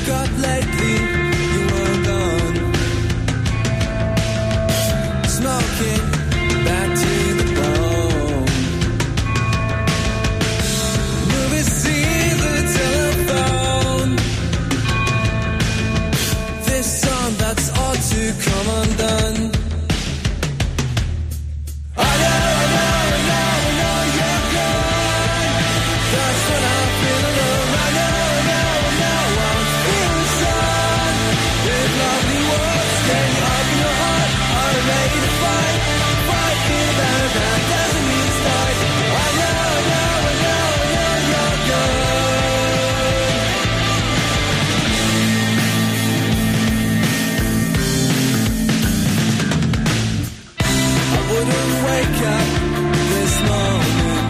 forgot lately you were gone. Smoking back to the bone. Movie scene, the telephone. This song that's all to come undone. I know, I know, I know, I know you're gone. That's when I feel alone. I know, I know, I know I'm feeling sad. With lovely words getting up in your heart, are you ready to fight? Fight, feel better, that doesn't mean it's right. I know, I know, I know, I know you're gone. I wouldn't wake up this morning.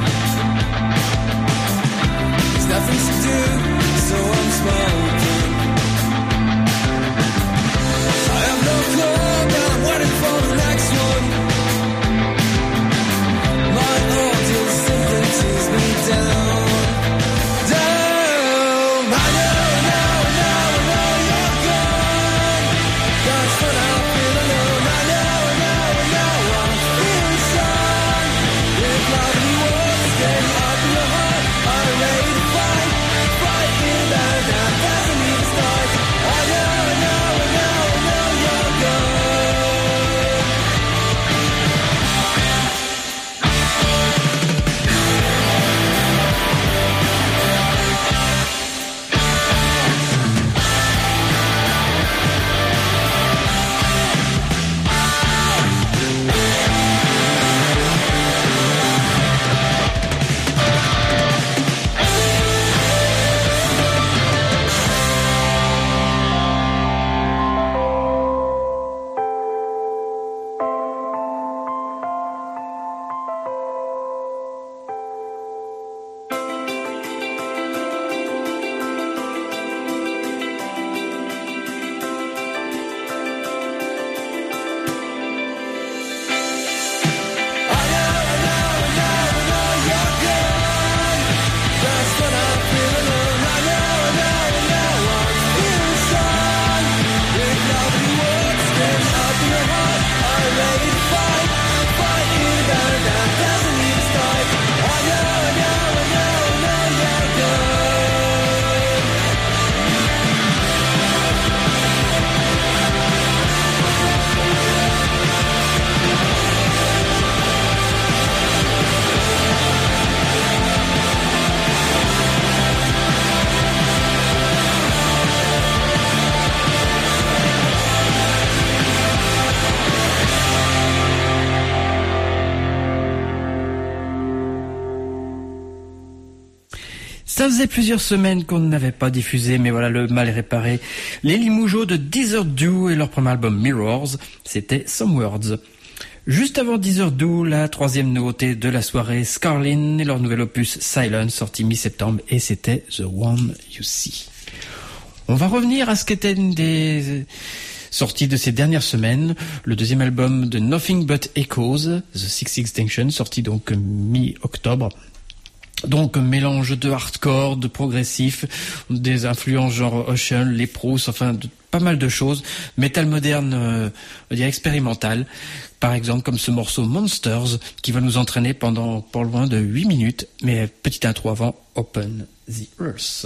There's nothing to do, so I'm smoking. I have no club, but I'm waiting for the next one. My audio simply tears me down. Down. I know, I know, I know, I know you're gone. That's when I feel alone. I know, I know, I know I'm feeling sad. With lovely words getting up in your heart, are you ready to fight? Fight, feel better, that doesn't mean it's right. I know, I know, I know, I know you're gone. Ça faisait plusieurs semaines qu'on n'avait pas diffusé, mais voilà, le mal est réparé. Les Limougeaux de Desert Dew et leur premier album Mirrors, c'était Some Words. Juste avant Desert Dew, la troisième nouveauté de la soirée, Scarlin et leur nouvel opus Silence, sorti mi-septembre, et c'était The One You See. On va revenir à ce qu'était une des sorties de ces dernières semaines, le deuxième album de Nothing But Echoes, The Sixth Extinction, sorti donc mi-octobre. Donc un mélange de hardcore, de progressif, des influences genre Ocean, les Proust, enfin de, pas mal de choses. Métal moderne, euh, on va dire expérimental. Par exemple comme ce morceau Monsters qui va nous entraîner pendant pas loin de huit minutes. Mais petite intro avant, Open the Earth.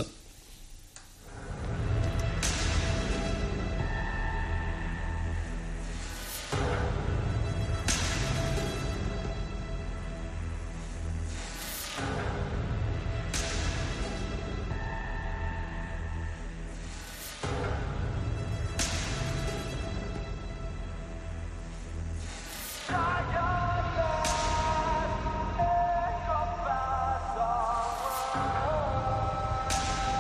Thank you.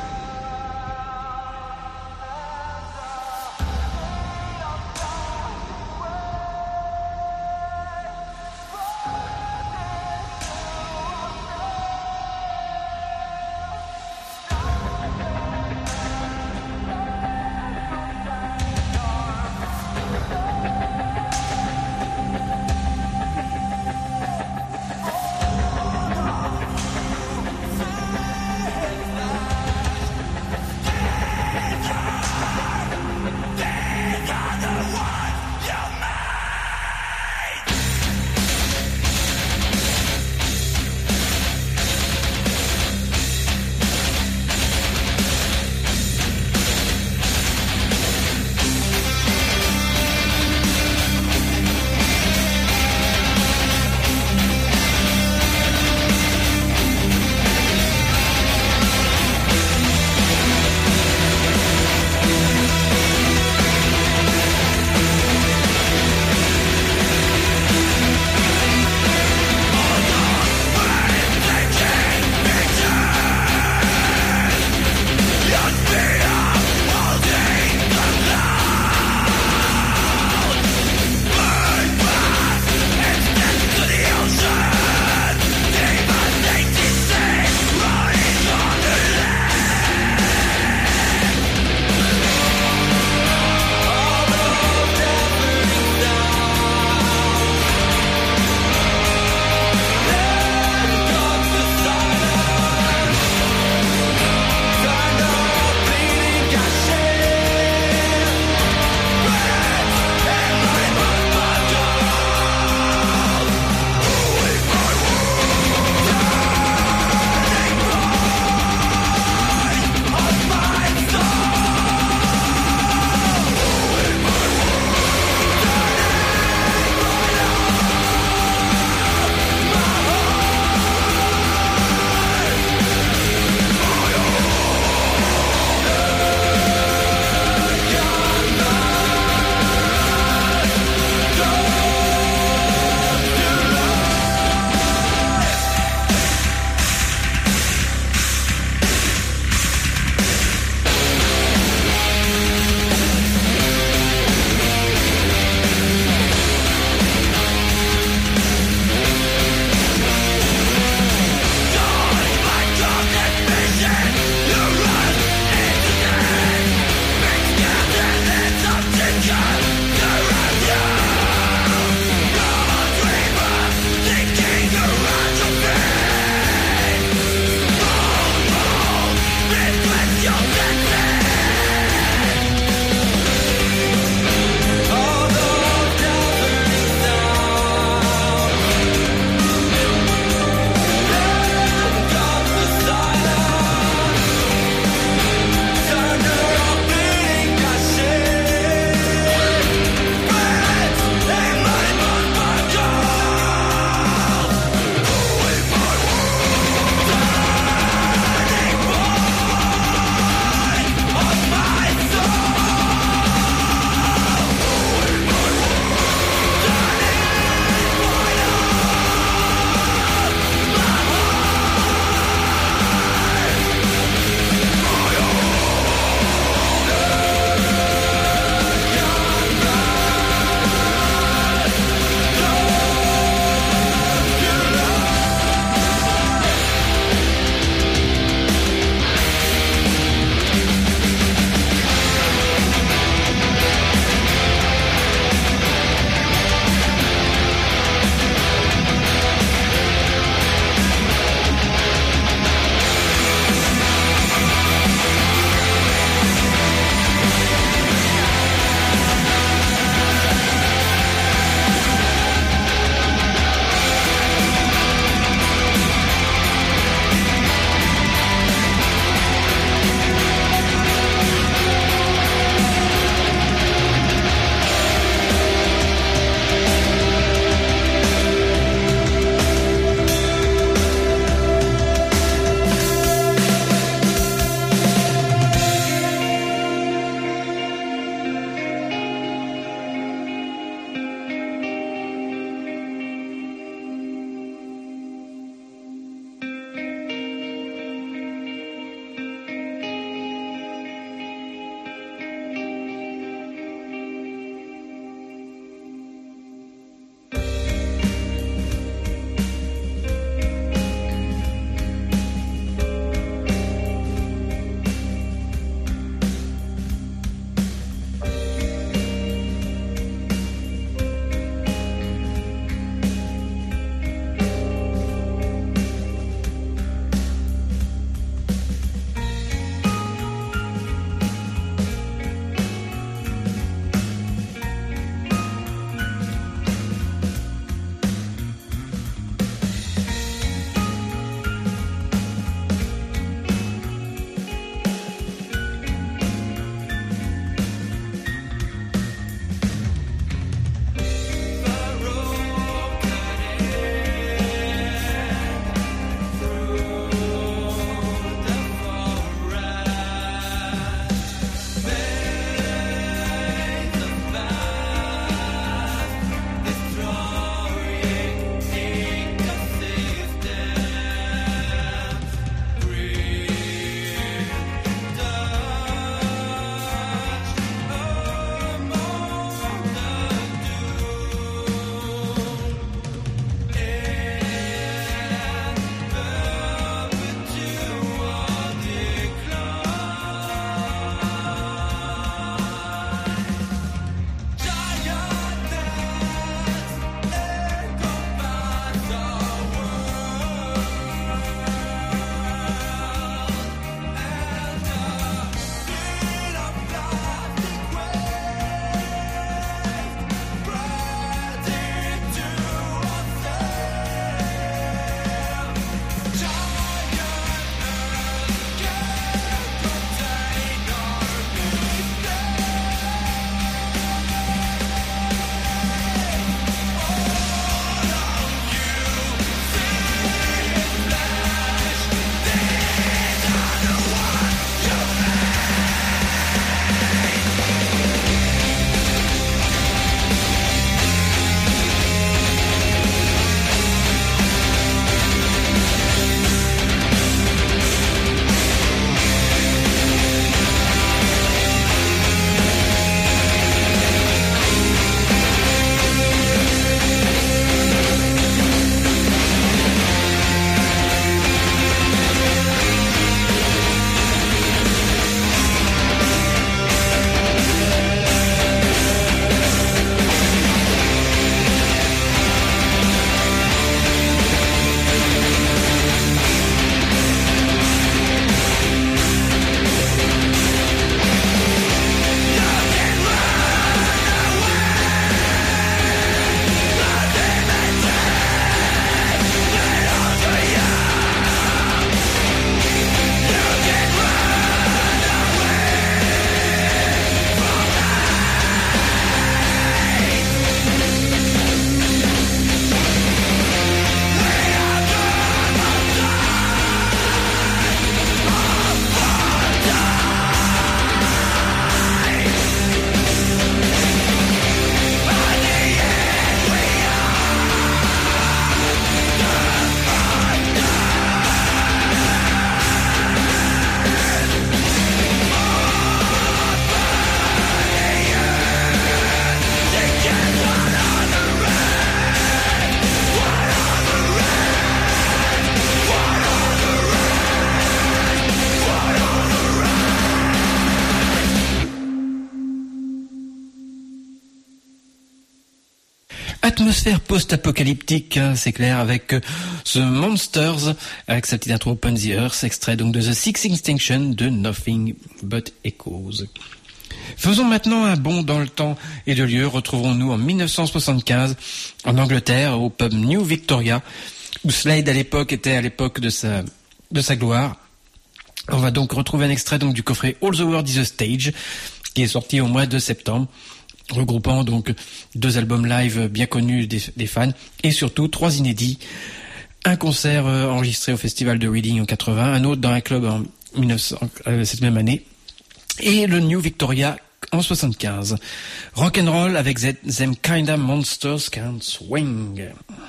Atmosphère post-apocalyptique, hein, c'est clair, avec euh, ce Monsters, avec sa petite intro Open the Earth, extrait donc de The Sixth Extinction de Nothing But Echoes. Faisons maintenant un bond dans le temps et de lieu. Retrouvons-nous en dix-neuf cent soixante-quinze en Angleterre au pub New Victoria, où Slade à l'époque était à l'époque de sa, de sa gloire. On va donc retrouver un extrait donc du coffret All the World is a Stage, qui est sorti au mois de septembre, regroupant donc deux albums live bien connus des, des fans et surtout trois inédits. Un concert euh, enregistré au festival de Reading en quatre-vingts, un autre dans un club en mille neuf cents, euh, cette même année, et le New Victoria en soixante-quinze. Rock'n'roll avec Z- Them Kinda Monsters Can Swing.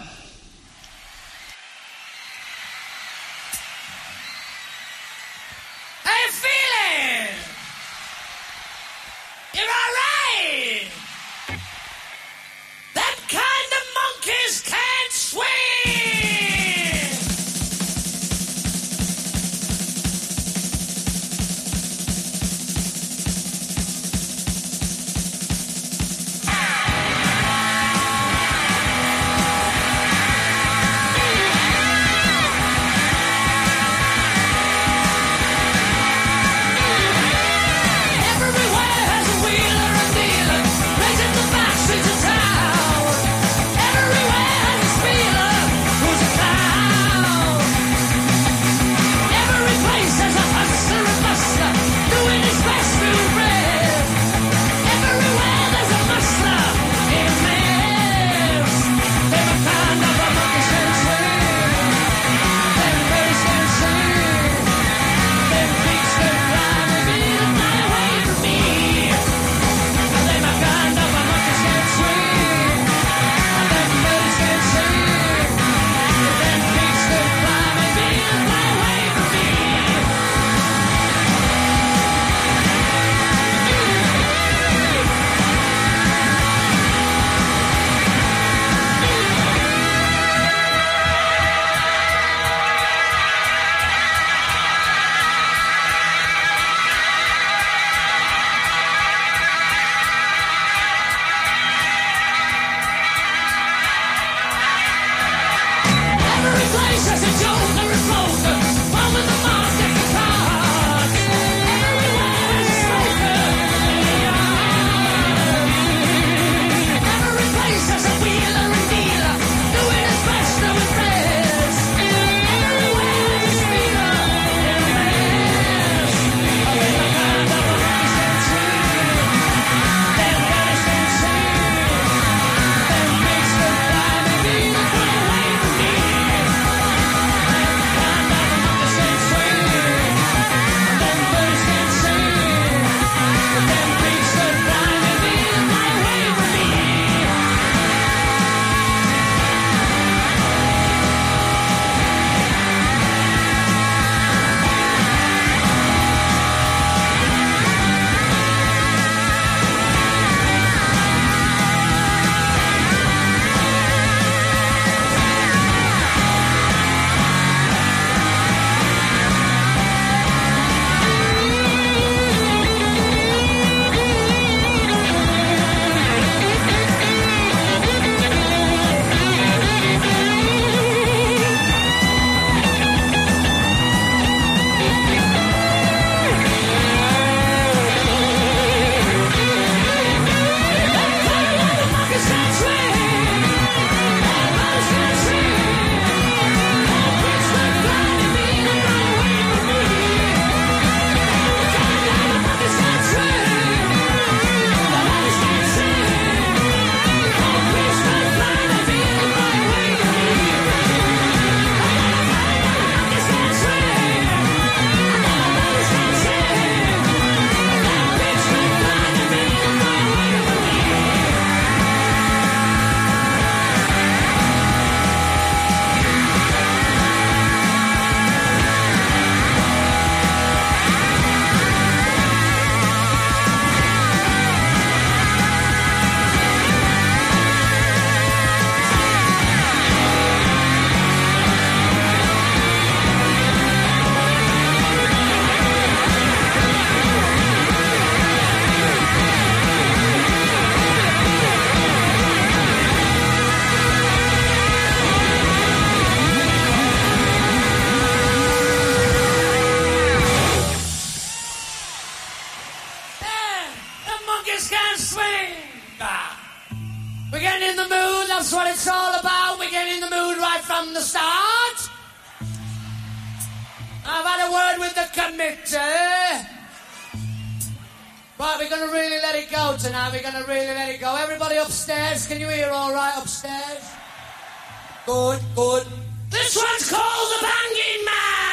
Hey, feeling! You're alright! That kind of monkeys can't swing! monkeys can swing. We're getting in the mood, that's what it's all about. We're getting in the mood right from the start. I've had a word with the committee. Right, we're going to really let it go tonight. We're going to really let it go. Everybody upstairs, can you hear all right upstairs? Good, good. This one's called The Banging Man.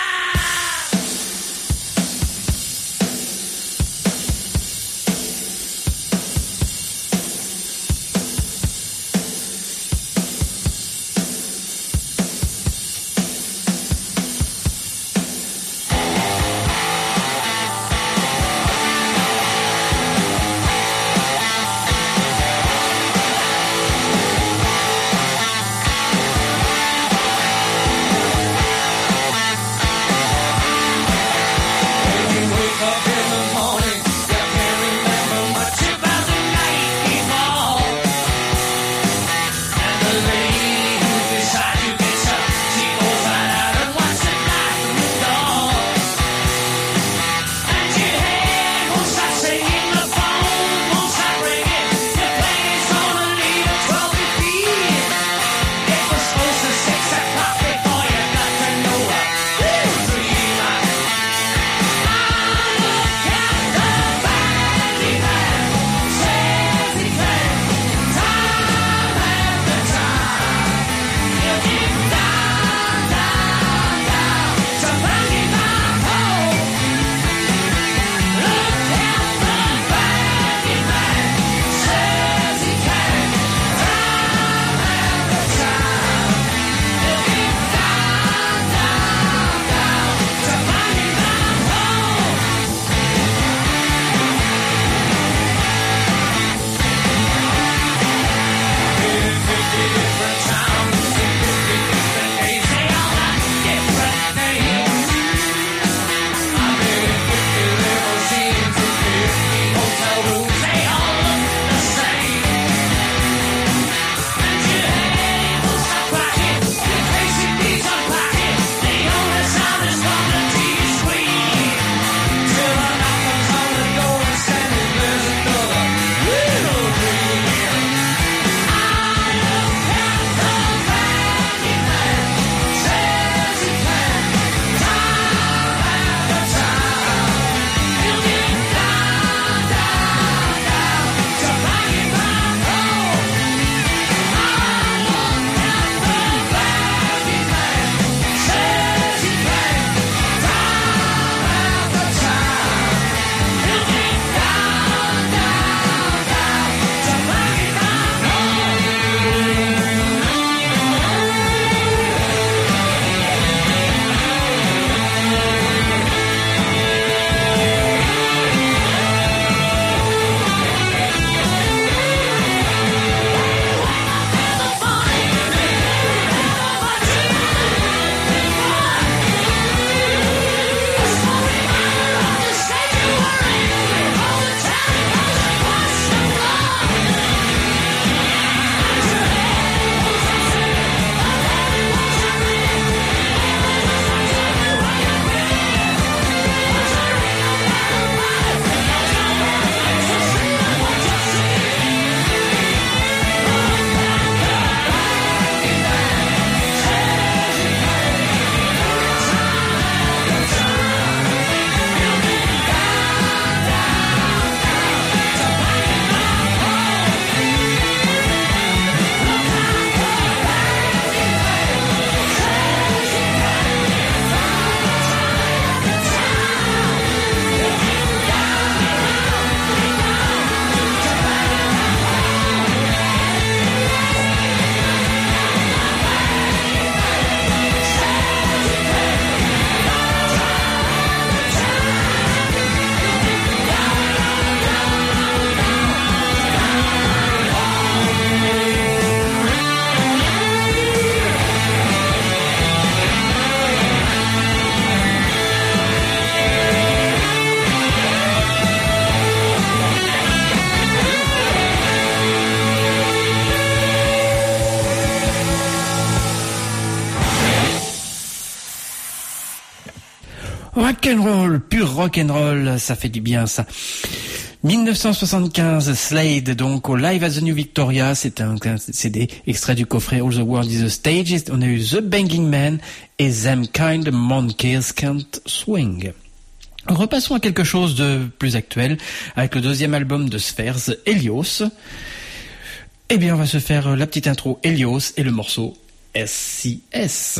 Rock'n'roll, pur rock'n'roll, ça fait du bien ça. mille neuf cent soixante-quinze, Slade, donc au Live at the New Victoria, c'est un, un C D extrait du coffret All the World is a Stage. On a eu The Banging Man et Them Kind of Monkeys Can't Swing. Repassons à quelque chose de plus actuel avec le deuxième album de Spheres, Helios. Eh bien, on va se faire la petite intro Helios et le morceau S C S.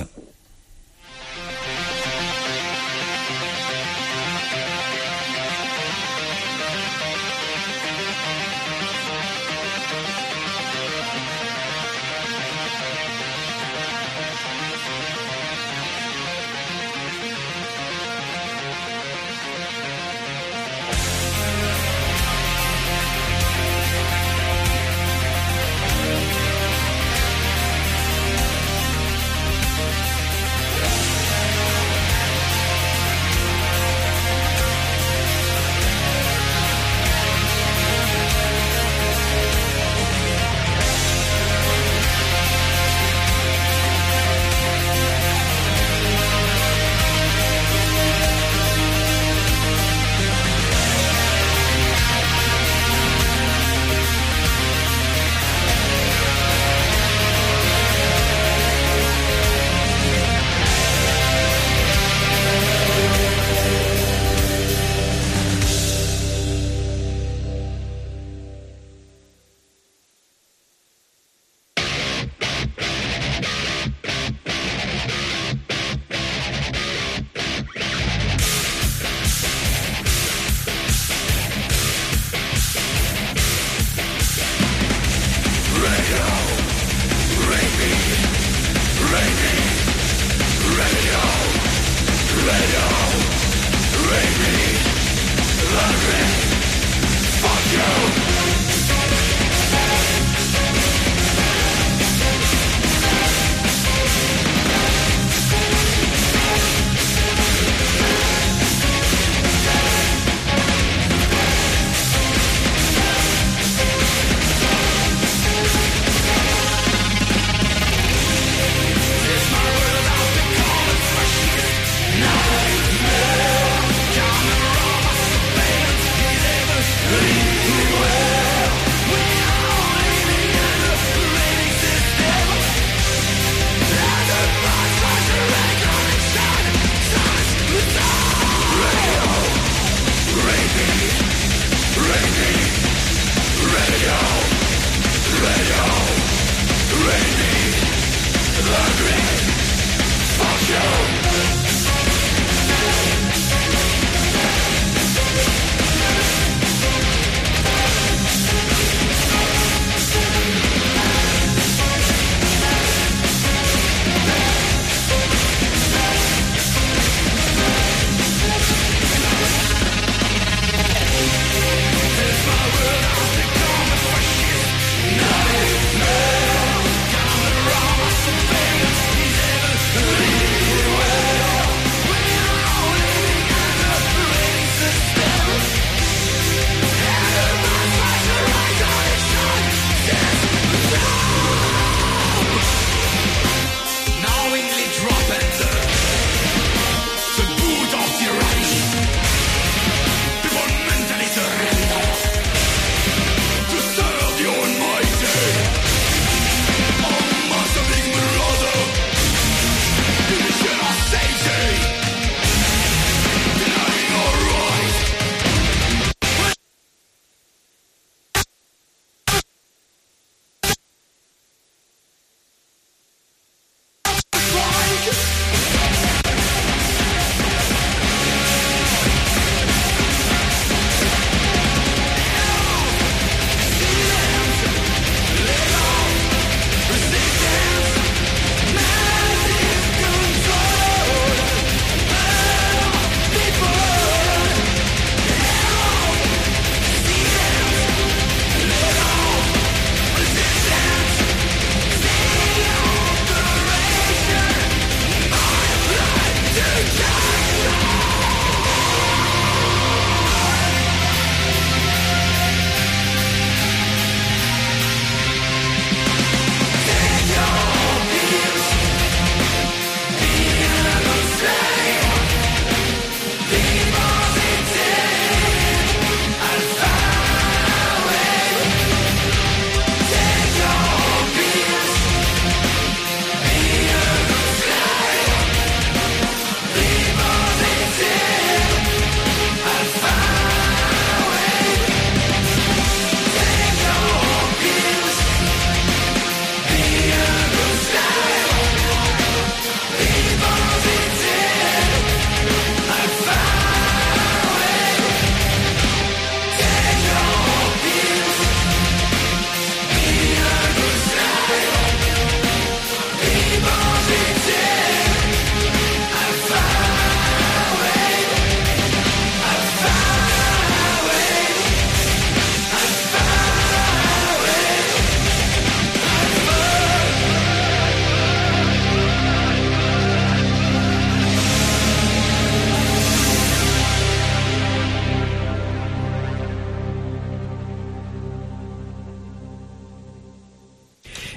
Thank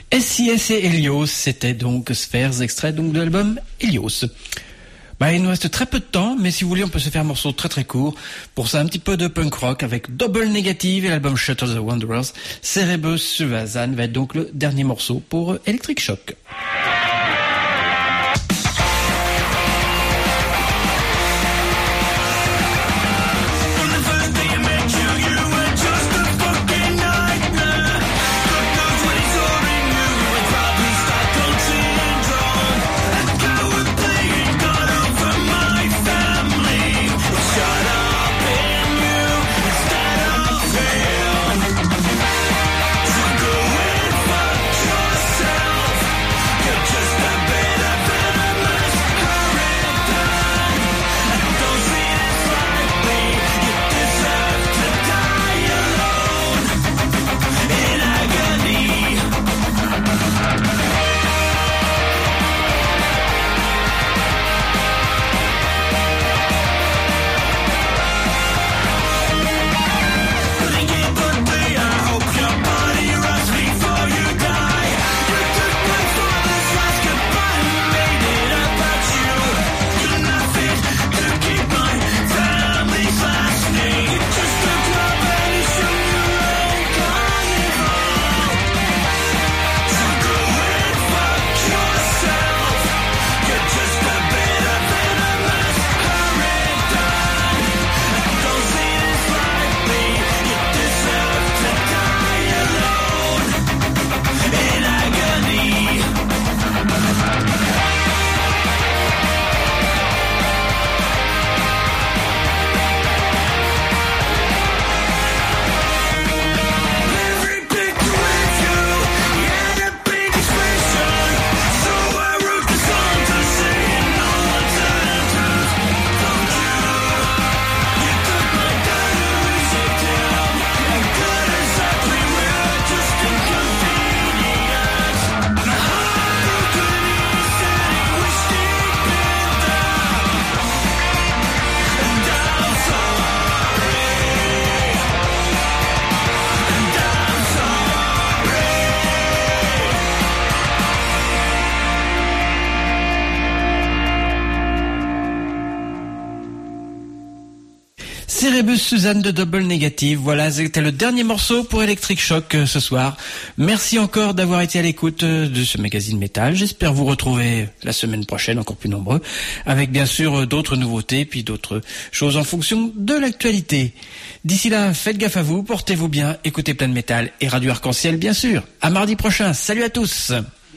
S I S et Helios, c'était donc Spheres, extrait donc de l'album Helios. Bah, il nous reste très peu de temps, mais si vous voulez, on peut se faire un morceau très très court. Pour ça, un petit peu de punk rock avec Double Negative et l'album Shutter the Wanderers. Cerebus Suvazan va être donc le dernier morceau pour Electric Shock. Cerebus Suzanne de Double Negative. Voilà, c'était le dernier morceau pour Electric Shock euh, ce soir. Merci encore d'avoir été à l'écoute euh, de ce magazine métal. J'espère vous retrouver la semaine prochaine, encore plus nombreux, avec bien sûr euh, d'autres nouveautés, puis d'autres choses en fonction de l'actualité. D'ici là, faites gaffe à vous, portez-vous bien, écoutez plein de métal et Radio Arc-en-Ciel bien sûr. À mardi prochain, salut à tous.